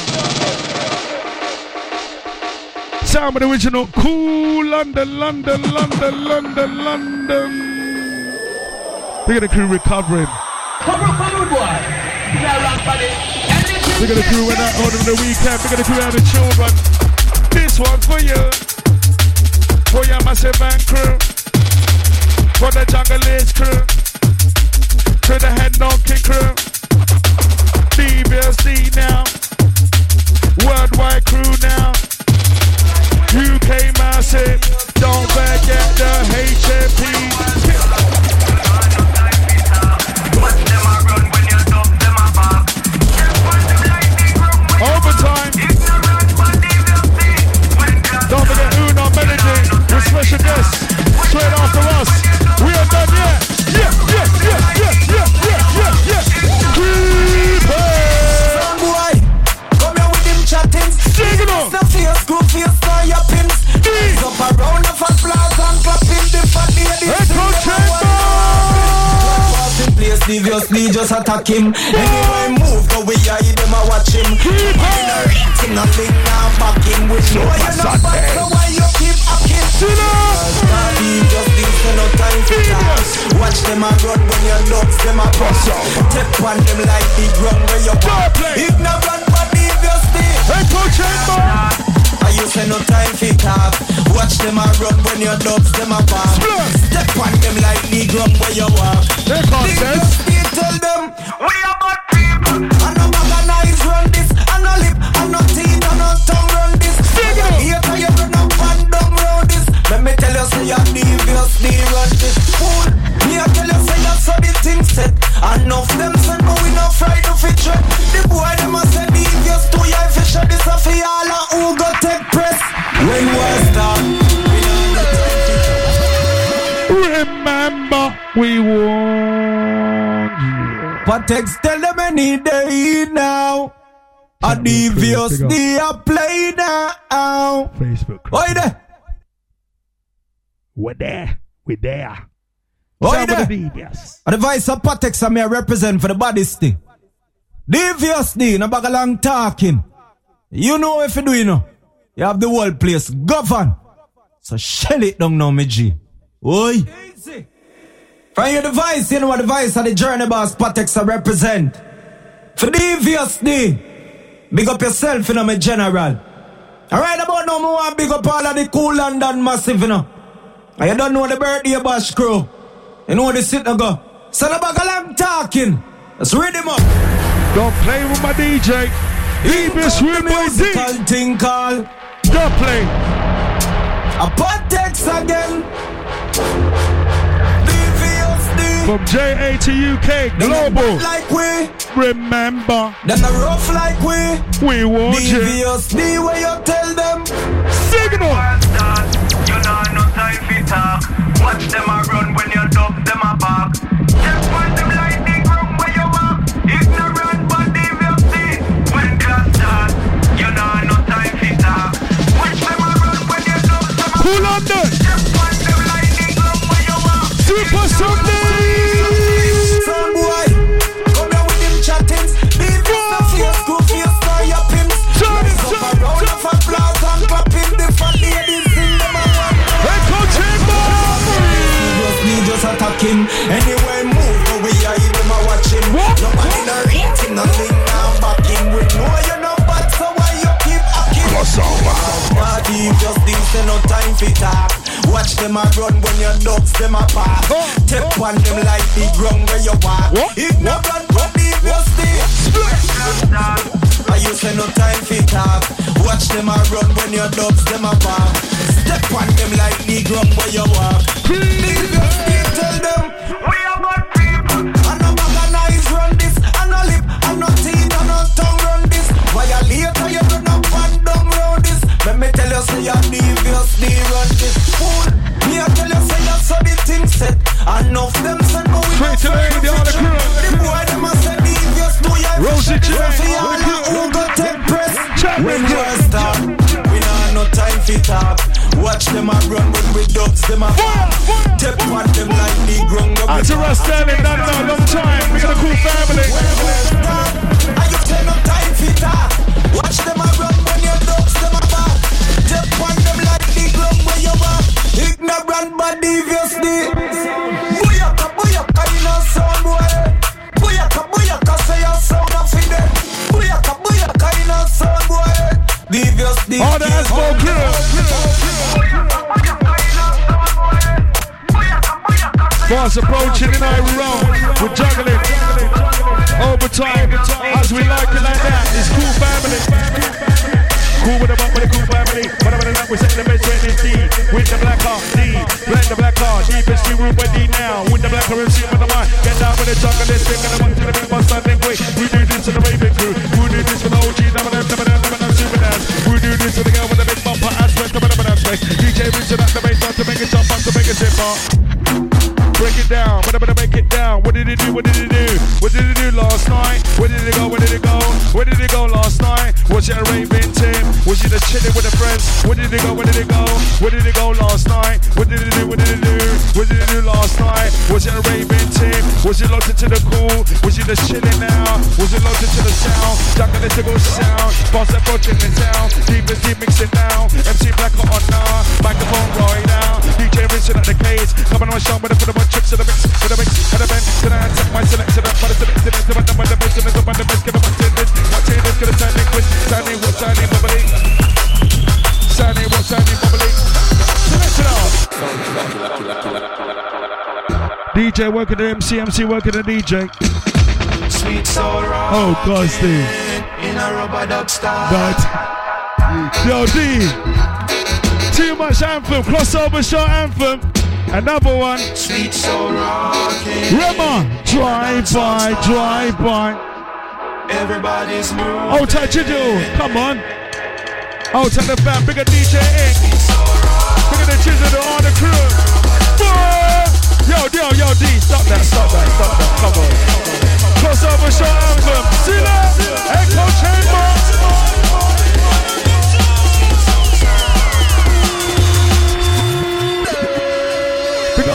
sound of the original Cool London. Look at the crew recovering. Look at the crew went out over the weekend. Look at the crew having children. This one for you. For your massive van crew. For the Jungle crew. To the head knocking crew. DBSD now. Worldwide crew now. UK massive. Don't forget the HMP. Overtime. Don't forget Uno Melody with special guests straight after us. We are done yet. Yeah. Son boy, come here with them chattings. Signal. The fierce group, fierce for your pins. Up around the fat flowers and clapping the fat ladies. Place deviously just attack him. Anyway move the way I them a watch him. Eating nothing now back him with no you're not bad so why you keep acting? Just these no time for that. Watch them a run when your dogs them a cross. Step on them like the ground where you walk. Ignorant but deviously. Hey coach I you say no time for talk. Watch them a run when your dogs them a walk. Step on them like the ground where you walk. Tell them we are bad people. I no organize run this. I no lip, I no teeth, I no tongue run this. Here can you run up and down round this. Let me tell you say you're deviously run this. Fool, me I tell you say you saw the thing set. Enough them send but we no friend. Remember, we warned you. Patex, tell them any day now. A devious day I play now. Facebook. Oi there. We're there. We're there. Oi there. The voice of Patex I may represent for the baddest thing. Devious day, no bag a long talking. You know if you do, you know. You have the whole place govern. So shell it down now, me G. Oi. Easy. From your device, you know what the voice of the journey boss Patex I represent. For devious day. Big up yourself, you know, my general. Alright about now, I want big up all of the cool London massive, you know. And you don't know the birthday bash crew. You know the sit and go. So the bag I'm talking. Let's read him up. Don't play with my DJ. Devious with my D. Thing called. Don't play. A Patex again. From JA to UK, global. Like we remember. Then the rough like we want you. Devious D where you tell them. Signal. You know no time for talk. Watch them a run when you dub them a back. Just point them like the ground where you walk. Ignorant but devious D. When class start, you know no time for talk. Watch them a run when you dub them a back. Cool London. Just point them like the ground where you walk. Super Sunday. Son boy, come down with them chattings. Leave the face, go face, for your pins. Raise up a round of applause and clapping. Different ladies in them a one. Echo chamber. Just attacking. Anyway, move go we are them a watching. Nobody no rating, nothing now backing. We know you know bad, so why you keep acting? Nobody just this no time for talk. Watch them a run when your dogs them a pass. Tip on them like the ground where you walk. Ignorant but devious day. I use no time for talk. Watch them a run when your dogs them a pass. Step on them like the ground where you walk. Devious day, tell them we are good people. I no organize run this. I no lip, I no teeth, I no tongue run this. Violator you run up and down round this. Let me tell you say you're devious day run this. Me I tell you say you saw the thing set. Enough them said but we straight to the other crew. The boy them a say devious do ya. Rosie J. Who go take press. When you start, we nah no time for talk. Watch them a run when we dogs them a fall. Tip on them like the ground. That's a Russ Sterling, not a long time. We got a cool family. And you tell no time for talk. Watch them a run when your dogs them a fall. Tip on them like the ground where you are. Ignorant but deviously. Booyaka, booyaka, you know sound boy. Booyaka, booyaka, say your sound of it. Booyaka, booyaka, you know sound boy. Deviously. All the Asbo crew. Boss approaching in Irie Road. We're juggling. Overtime. As we like it like that. It's cool family. Cool with them up with the cool family. Whatever the night we set the best with D. With the black heart, D. Blend the black heart. Deepest D room with D now. With the black heart, MC with the mind. Get down with the jungle. Let's bring the one to the big boss standing quick. We do this to the Raven crew. We do this for the OG. Never super dance. We do this for the girl with the big bumper aspect. DJ Richard at the bass to make it jump up to make it zip up. Break it down, make it down. What did it do? What did it do? What did it do last night? Where did it go? Where did it go? Where did it go last night? Was it a raving team? Was it a chilling with the friends? Where did it go? Where did it go? Where did it go last night? What did it do? What did it do? What did it do last night? Was it a raving team? Was it locked into the cool? Was it a chilling now? Was it locked into the sound? Jungle into the sound. Boss approaching the town. Deep is deep mixing now. MC Black on now. Microphone right now. DJ Richard at the case. Coming on show with the tricks of the mix, with the mix, and the bend. Then I take my selection up, but it's the next, but the best, and the best, give it my tidbits. My tidbits gonna turn liquid. Sandy, what Sandy bubbly? Sandy, what Sandy bubbly? Select it out. DJ working the MC working the DJ. Sweet soul rock. Oh God, Steve. In a rubber duck style. But yo, D. Too much anthem, crossover show anthem. Another one. Sweet soul rocking. Rema, drive by. Everybody's moving. Oh, touch it, come on. Oh, tell the fam, bigger DJ Ink. Bigger the chisel, all the crew. Boy!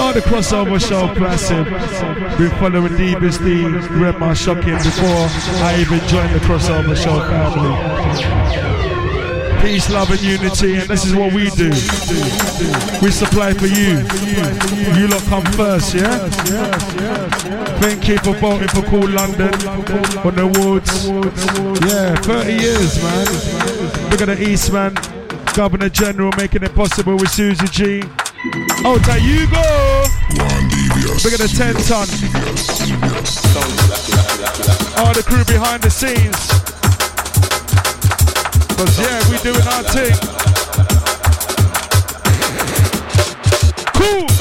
Oh, the crossover show classic. Been following Deepest D, Rema Shocking before I even joined the crossover show family. Peace, love and unity, and this is what we do. We supply for you. You lot come first, yeah? Thank you for voting for Cool London on the awards. Yeah, 30 years, man. Look at the Eastman, Governor General making it possible with Susie G. Oh, there you go. Look at the 10 ton. Oh, the crew behind the scenes. Cause yeah, we doing our thing. Cool.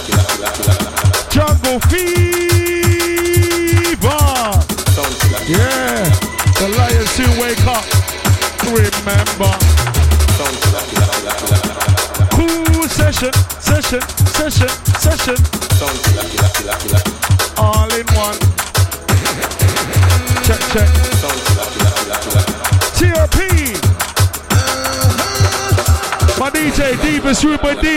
Jungle fever. Yeah. The lions soon wake up. Remember. Cool session. All in one. Check. TRP. My DJ Divas Ruben D.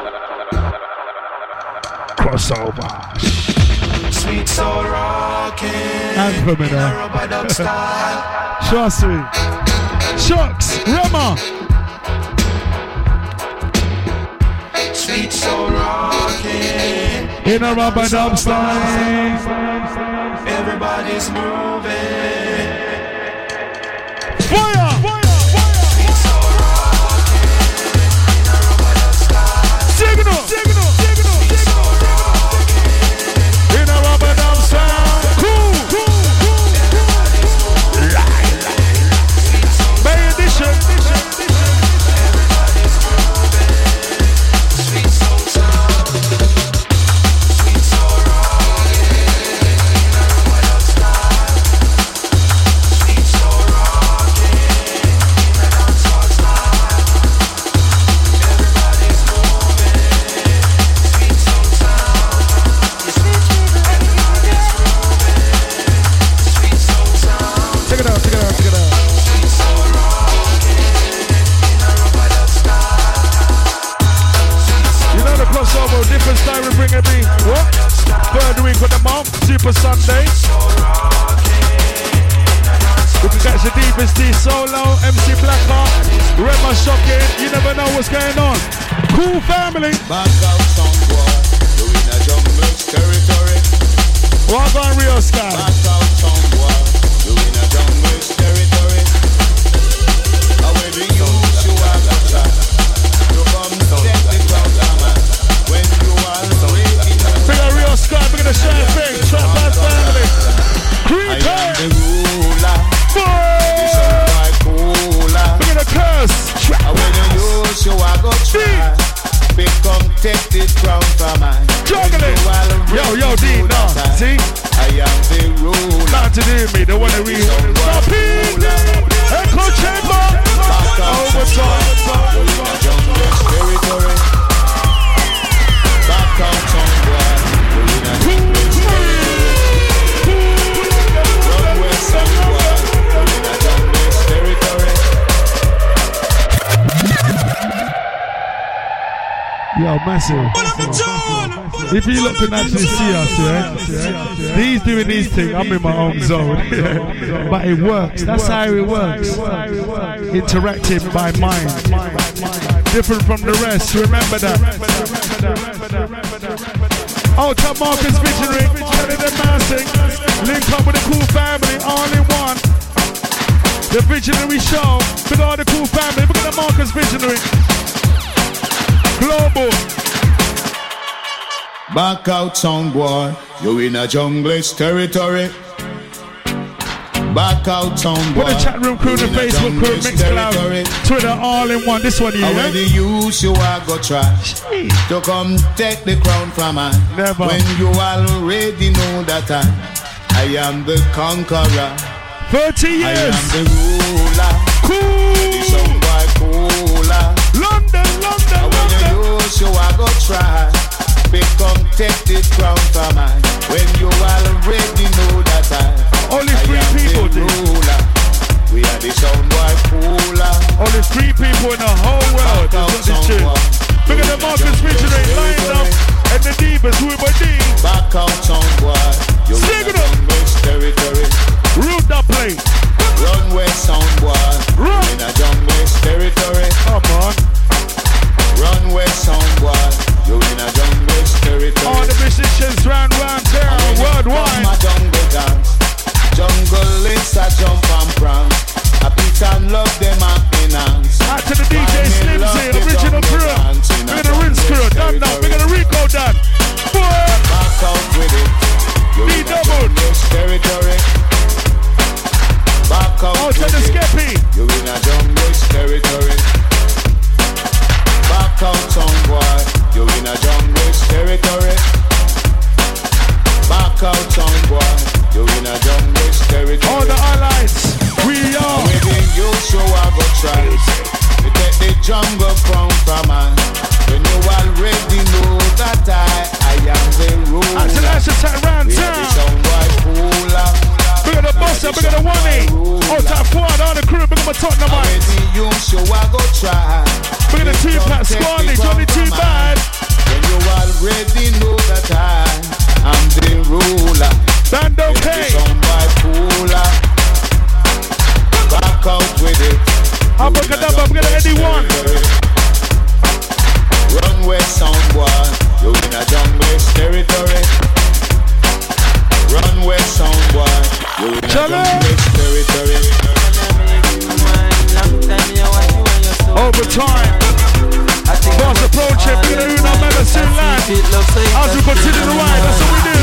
Crossover. Sweet soul rockin'. Anthem in there. Trust me. Shucks. Rema. Sweet soul rockin'. In a rubber dub style. Everybody's moving. Fire! Signal! In a rubber dub style. Cool! May edition. Different style we bring every what? Third week of the month, Super Sunday. We can catch the Deepest D solo, MC Blackheart, Rema Shocking. You never know what's going on. Cool family. Back out somewhere, you in a jungle's territory. Walk on Rio Sky. Back out somewhere, you in a jungle's territory. How will you use you have a shot? You come take the crowd, man. When you are ready. Big up Rio Sky, big up the Shine Thing, Trap House family. Creep I am the ruler. Big up the Curse. When you use you I go try. Become take the crown from mine. Juggling. Yo, D, no. See? I am the ruler. Not to do me, the one that we stop it. Echo Chamber. Overtime. Territory. Back out somewhere. Run west somewhere. In a jungle's territory. Yo, massive. If you look and actually see us, yeah, these doing these things, I'm in my own zone. But it works. That's how it works. Interactive by mind. Different from the rest. Remember that. Oh, Top Marcus Visionary, Canada Massing. Link up with the Cool family, all in one. The Visionary Show. Look at all the Cool family. Look at the Marcus Visionary. Global. Back out sound boy, you in a jungle's territory. Back out sound boy. Put the chat room crew, the Facebook crew, Mixcloud, Twitter, all in one. This one here. When the use you are go try to come take the crown from I. Never. When you already know that I am the conqueror. 30 years. I am the ruler. Cool. The sound boy cooler. London. When you use you are go try. Become take the crown from I. When you already know that only 3 people do. We are the sound boy cooler. Only 3 people in the whole world. That's what this Look at the Marcus Ridgely lined up. And the Divas, who by D. Back out town, boy. You Sing it up. Territory. Root that play. Runway sound, boy. Run. In a jungle territory. Come on. Runway sound, boy. You in a jungle territory. All the musicians round terror worldwide. My jungle dance. Jungle is a jump and prance. I beat and love them and finance. Out to the DJ Slimzy, original crew. We're gonna rinse crew, done now. We're gonna Rico done. Back out with it. Be doubled. Territory. Back out out to the Skeppy. You in a jungle territory. Back out town boy. You in a jungle territory. Back out town boy. You in a jungle territory. All the allies, we are. Within you show I go try. You take the jungle crown from man. When you already know that I am the ruler. Until I should turn around town. We're gonna bust up, we're gonna want it. Out to forward, all the crew, we're gonna Tottenham Mike. You show I go try. We're gonna two-pack Squally, Johnny Too Bad. When you already know that I am the ruler. Band okay. Back out with it. I'm gonna Eddie one. Runway sound boy. You in a jungle territory. Runway sound boy. You in a jungle territory. Overtime. Boss approaching. We're gonna do our medicine land. As we continue to ride, that's what we do.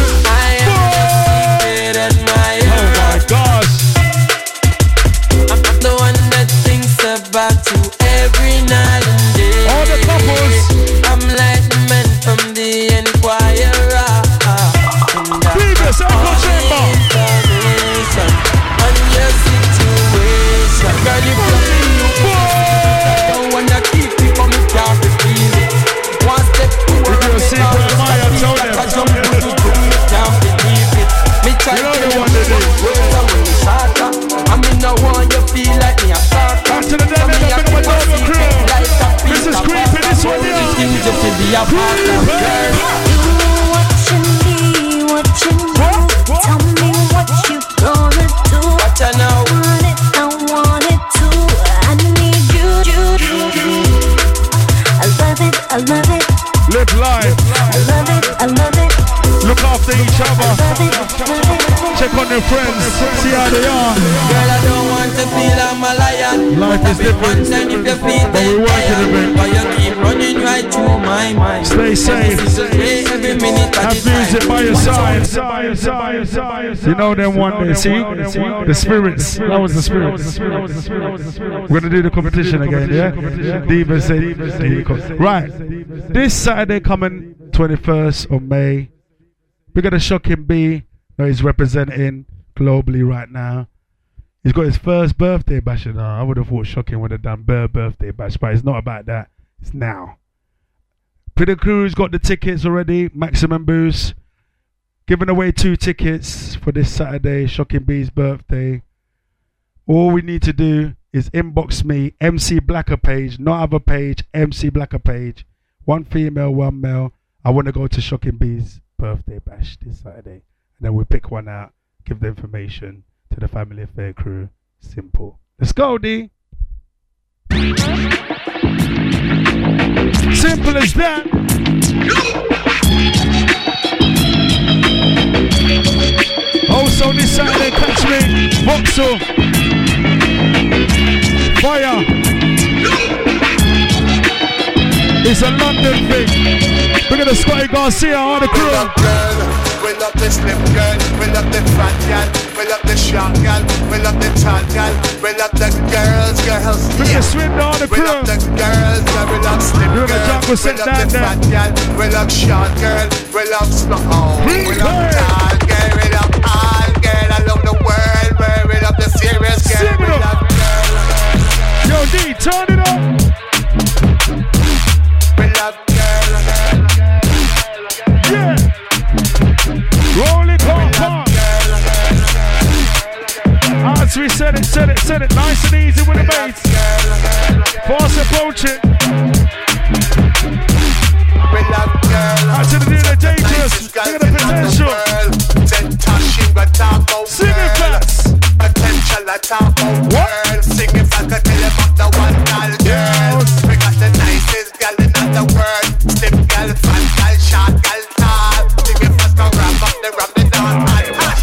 Oh my gosh. I'm the one that thinks about you every night and day. All the couples. I'm like the man from the Enquirer. Previous echo chamber. On your situation. Girl, you feel I don't wanna keep it from me, can't feel it. One step forward, you're a secret Maya, tell them. Can't believe it. Me try to one to do. I mean, no one you feel like me a stalker. Back to the dead, I'm gonna go to the crew. This is creepy, this one, yeah. Tell me what you gonna do. What you know? I want it too. I need you. I love it. Live life. I love it. Look after each other. Check on your friends. See how they are. Girl, I don't want to feel I'm a lion. Life is different. But we work in a bit. But you keep running right through my mind. Stay safe. Every minute have music by your side. You know them one day. See? The spirits. That was the spirits. We're gonna do the competition again, yeah? Divas said. Right. This Saturday coming 21st of May. We got a Shocking B. He's representing globally right now. He's got his first birthday bash. I would have thought Shocking would have done birthday bash, but it's not about that. It's now. Pretty Crew's got the tickets already. Maximum Boost. Giving away 2 tickets for this Saturday, Shocking B's birthday. All we need to do is inbox me, MC Blacker page, not other page, MC Blacker page. 1 female, 1 male. I want to go to Shocking B's birthday bash this Saturday. And then we'll pick one out, give the information to the Family Affair crew. Simple. Let's go, D. Simple as that. Also this Saturday, catch me, Vauxhall. Fire. It's a London thing. We're gonna Scotty Garcia on the crew. We love the slim girl, we love the fat girl, we love the short girl, we love the tall girl, we love the girls. We're gonna swim down the crew. We love the girls, we love slim girl, we love the fat girl, we love short girl, we love slow, we love tall girl, we love all girl, I love the world, we love the serious girl, we love girls. Yo D, turn it up. We love girls. Yeah. Roll it, come. As we said it, nice and easy with the bass. Fast approach it. girl. Out to the new and dangerous. Look at the potential. Then touching but talk about sing it fast. Potential I talk about girl. Sing it fast, I tell you about the one called girl. We got the nicest girl in the world. Slim girl, fat girl, short girl, tall. Sing it fast, go wrap up the ram, the down and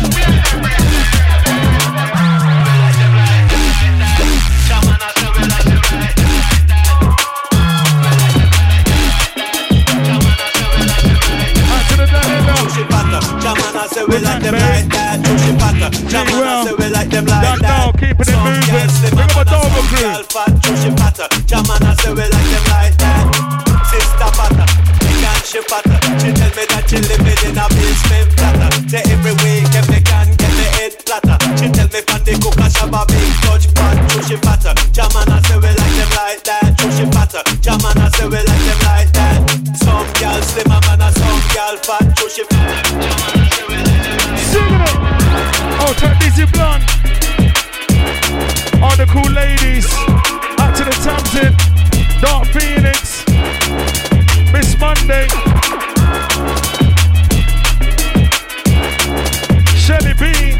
say we like them like that. Push it back. Jamana say we like them like that. Keeping it moving. Bring up a double crew. Push it back. Jamana say we like them like that. Sister Pata, big and she fatter. She tell me that she living in a basement flatter. Say every week if they can get the head flatter. She tell me from the cook and shabba big touch pot. Push it fatter. Jamana say we like them like that. Push it fatter. Jamana say we like them like that. Some girl slimmer man and some girl fat. Push it fatter. Oh, turn Dizzy Blonde. All the cool ladies. Out to the Tamsin. Dark Phoenix. Miss Monday. Shelly B.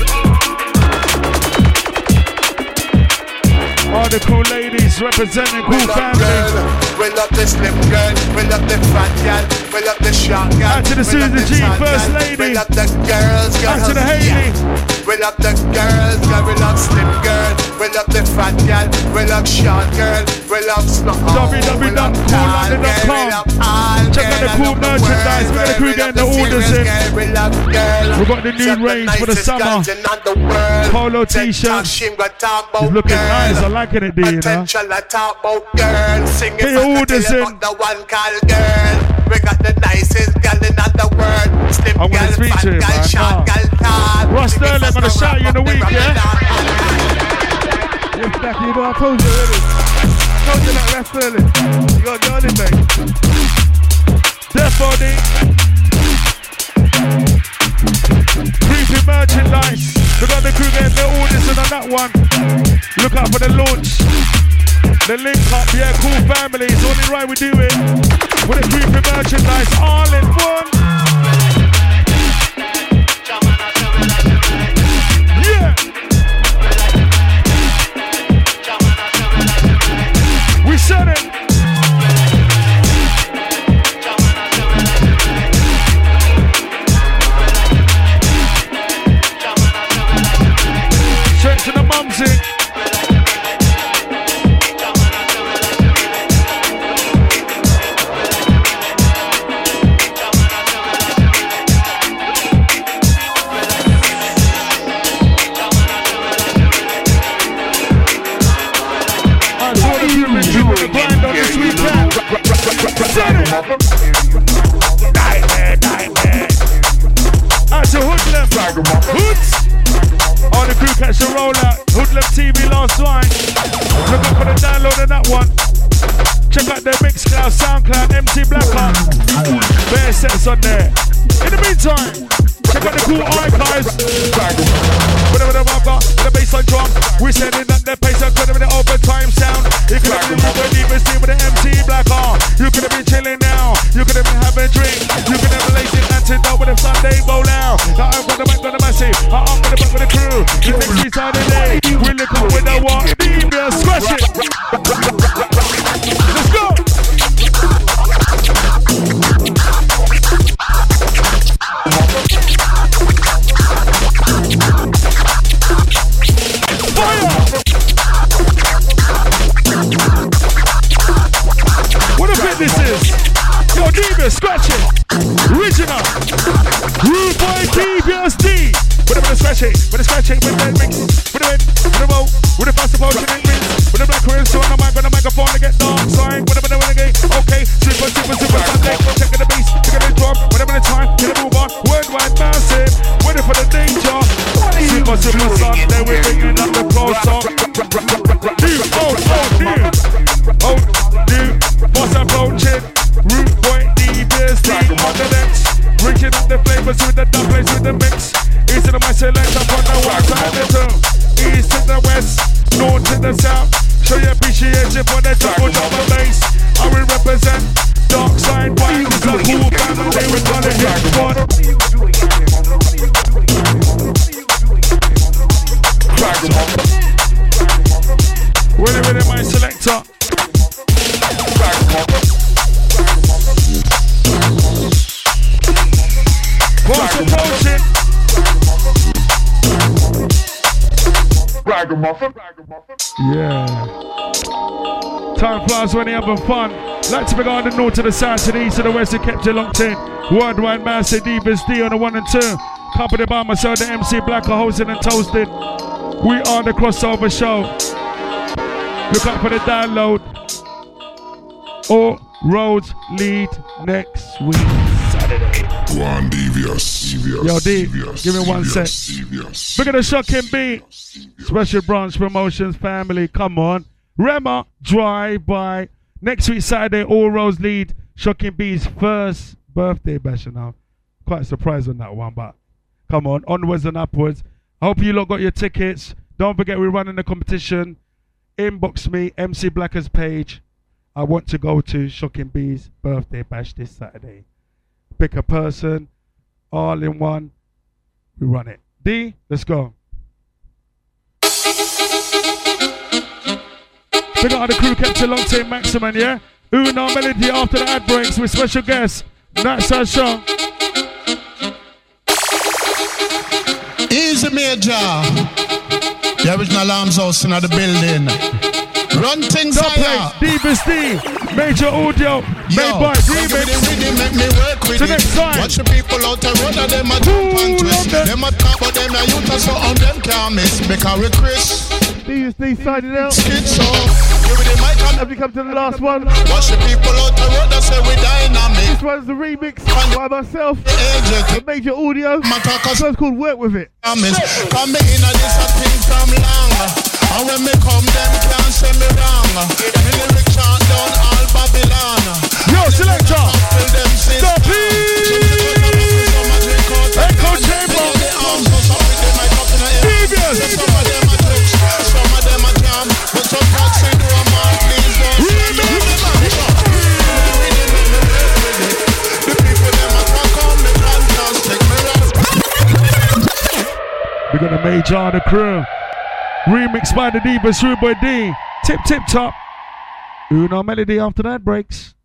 All the cool ladies representing cool family. We love the slim girl, we love the fat girl, we love the short girl. Out to the Susan G, First Lady. We love the girls, out to the Haley. We love the girls, girl, we love slim girl, we love the fat girl, we love short girl, we love slow. www.coollondon.com. Check out the cool merchandise. We got the crew getting the orders in. We got the new range for the summer. Polo t-shirts. It's looking nice. I'm liking it, dude. Get your orders in. We got the nicest girl in the world. Slim I'm gonna speak to him, man. Ross Sterling, I'm gonna shout you in the week, yeah? Yeah, exactly, you know, I told you already. I told you that Ross Sterling. You got the only mate. Death Body. Creepy merchandise. We got the crew getting their orders in on that one. Look out for the launch. The link up, yeah, cool family. It's only right we do it. With the creepy merchandise all in one. Yeah. We said it. Straight to the mumsy. Out to Hoodlum. Hoods. On the crew catch the rollout. Hoodlum TV last night. Look up for the download on that one. Check out their Mixcloud, Soundcloud, MC Blacker. Bare sets on there. In the meantime, check out the cool archives. Whatever the bumper, the bass on drum. We're sending up the pace and putting in the overtime sound. You could have been even steam with the MC Blacker. You could have been chilling now. You could have been having a drink. You could have been lacing antidote with a Sunday bowl now. Now I'm gonna back on the massive. I'm gonna back with the crew. You think she's on the day. We look up with the what? Devious, scratch it. Let's go. What a bit this is! Yo, Diva, scratch it! Original! Rude boy PBSD! With the scratch it, with the scratch it, with the mix, with the red, with the roll, with the fast approach and rinse, with the black rim, so on the mic, on the microphone to get dark, sign, whatever the winning game, okay, super Sunday, check the bass, check the drum, whatever the time, get a move on, worldwide massive, waiting for the danger, super Sunday, we're bringing up the close up, boss approaching, root point, DBSD, on the next, reaching up the flavors with the dumplings with the mix, east to the my select up on the west side of the town, east to the west, north to the south, show your appreciation for the double bass, I will represent, dark side, white is a cool family. Ready, my selector. What's approaching? Yeah. Time flies when you're having fun. Like to begin the north to the south to the east to the west and kept you locked in. Worldwide Master Divas D on the 1 and 2. Accompanied by myself, the MC Blacker, hosting and toasting. We are the Crossover Show. Look out for the download. All roads lead next week, Saturday. One Devious. Yo, D, give me 1 sec. Look at the Shocking Beat. Special Branch Promotions family, come on. Rema, Drive By. Next week, Saturday, all roads lead. Shocking Beat's first birthday bash now. Quite surprised on that one, but come on, onwards and upwards. I hope you lot got your tickets. Don't forget we're running the competition. Inbox me, MC Blacker's page. I want to go to Shocking Bee's birthday bash this Saturday. Pick a person, all in one. We run it. D, let's go. We got the crew kept a long time maximum, yeah? Uno Melody after the ad breaks with special guests. That's our show. Easy Major. The original Arms House in the building. Run things higher. Divas D, Major Audio, made by Remix. Make me work with to next time. Watch the people out the road and them a jump and twist. Them a talk but them a youth and so on them can't miss. Because we Chris. Divas D signing out. Schizo. Have you come to the last one? Watch the people out the road and say we dynamic. This one's the remix by myself. The Major Audio. This one's called Work With It. Come in and this a thing from long. And when me come, them can't say me wrong. Me lyric chant down all Babylon. Yo, selector! Stop it! Echo Chamber! Devious! Some of them a touch, some of them a jam. But some cats say do a man, please don't. The people them a talk on me fantastic. We're gonna Major the crew. Remix by the Divas, Rude Boy D. Tip top. Uno Melody after that breaks.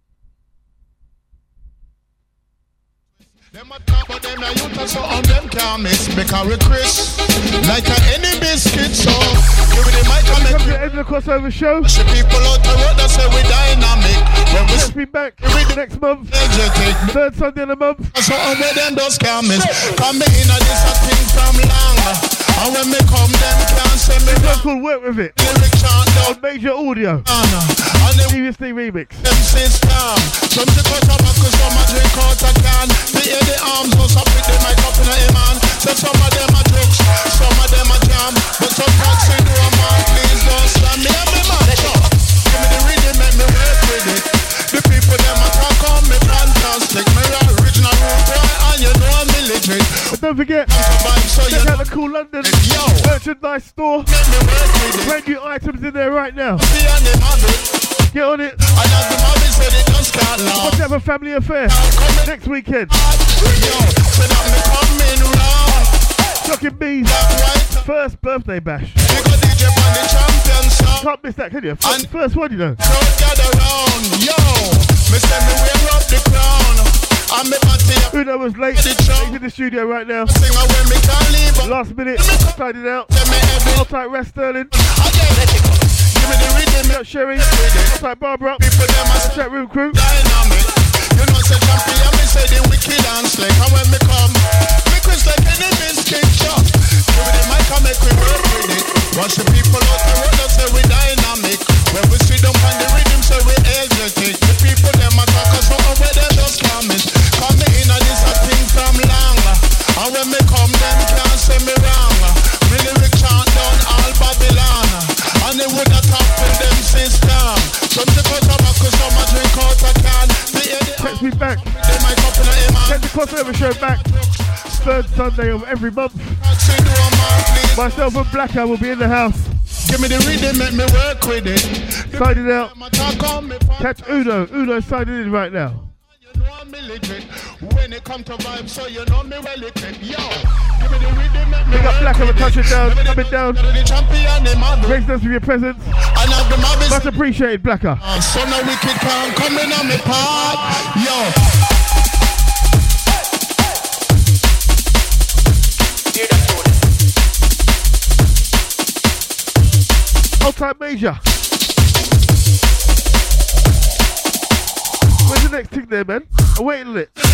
Them a talk but them a youth and so on them can't miss. Because we Chris like any biscuit. So give me the mic and make come to the end of the Crossover Show. The people out the road that say we dynamic. When we be back next month. Third Sunday of the month. So on where them those can't miss. Come in and this a thing from long. And when me come, them can't say me wrong. Called Work With It. Lyric chant down. Major Audio. Previously remix. Them system. Some to cut up because some a drink out a can. They hear the arms goes up with the mic up in a man. So some of them a drugs, some of them a jam. But some cats say do a man, please don't slam me and me man. Give me the rhythm, make me work with it. The people them a talk on me fantastic. Me original road boy and you know I'm military. But don't forget, check out the Cool London merchandise store. Brand new items in there right now. Get on it. Let's have a family affair next weekend. Shocking Bees first birthday bash. Can't miss that, can you? First one, you know. Uno was late. He's in the studio right now. Last minute, signing out. Hold tight, Rest Sterling. Got Sherry. Hold tight, Barbara. Chat room crew. You know, say champion, me say the wicked and slick. And when me come, me Chris like any biscuit shop. Give me the mic and make we work with it. Watch the people out the road that say we dynamic. When we sit down on the rhythm, say we energetic. The people them a talk us out where they just coming. Come in and this a thing from long. And when me come, them can't say me wrong. Me lyric chant down all Babylon. And they would have talked with them system. Some to cut up because some a drink out a can. Text me back. Get the Crossover Show back. Third Sunday of every month. Myself and Blacker will be in the house. Give me the rhythm, make me work with it. Signing out. Catch Uno. Uno signing in right now. You know I'm military. When it come to vibes, so you know me well equipped. Yo, give me the rhythm, make me Big up Black, touch it down, come it down. Grace us with your presence. Much appreciated, Blacker. So no wicked can't come in on me part. Yo. Outside Major. Where's the next thing there, man? I'm waiting on it.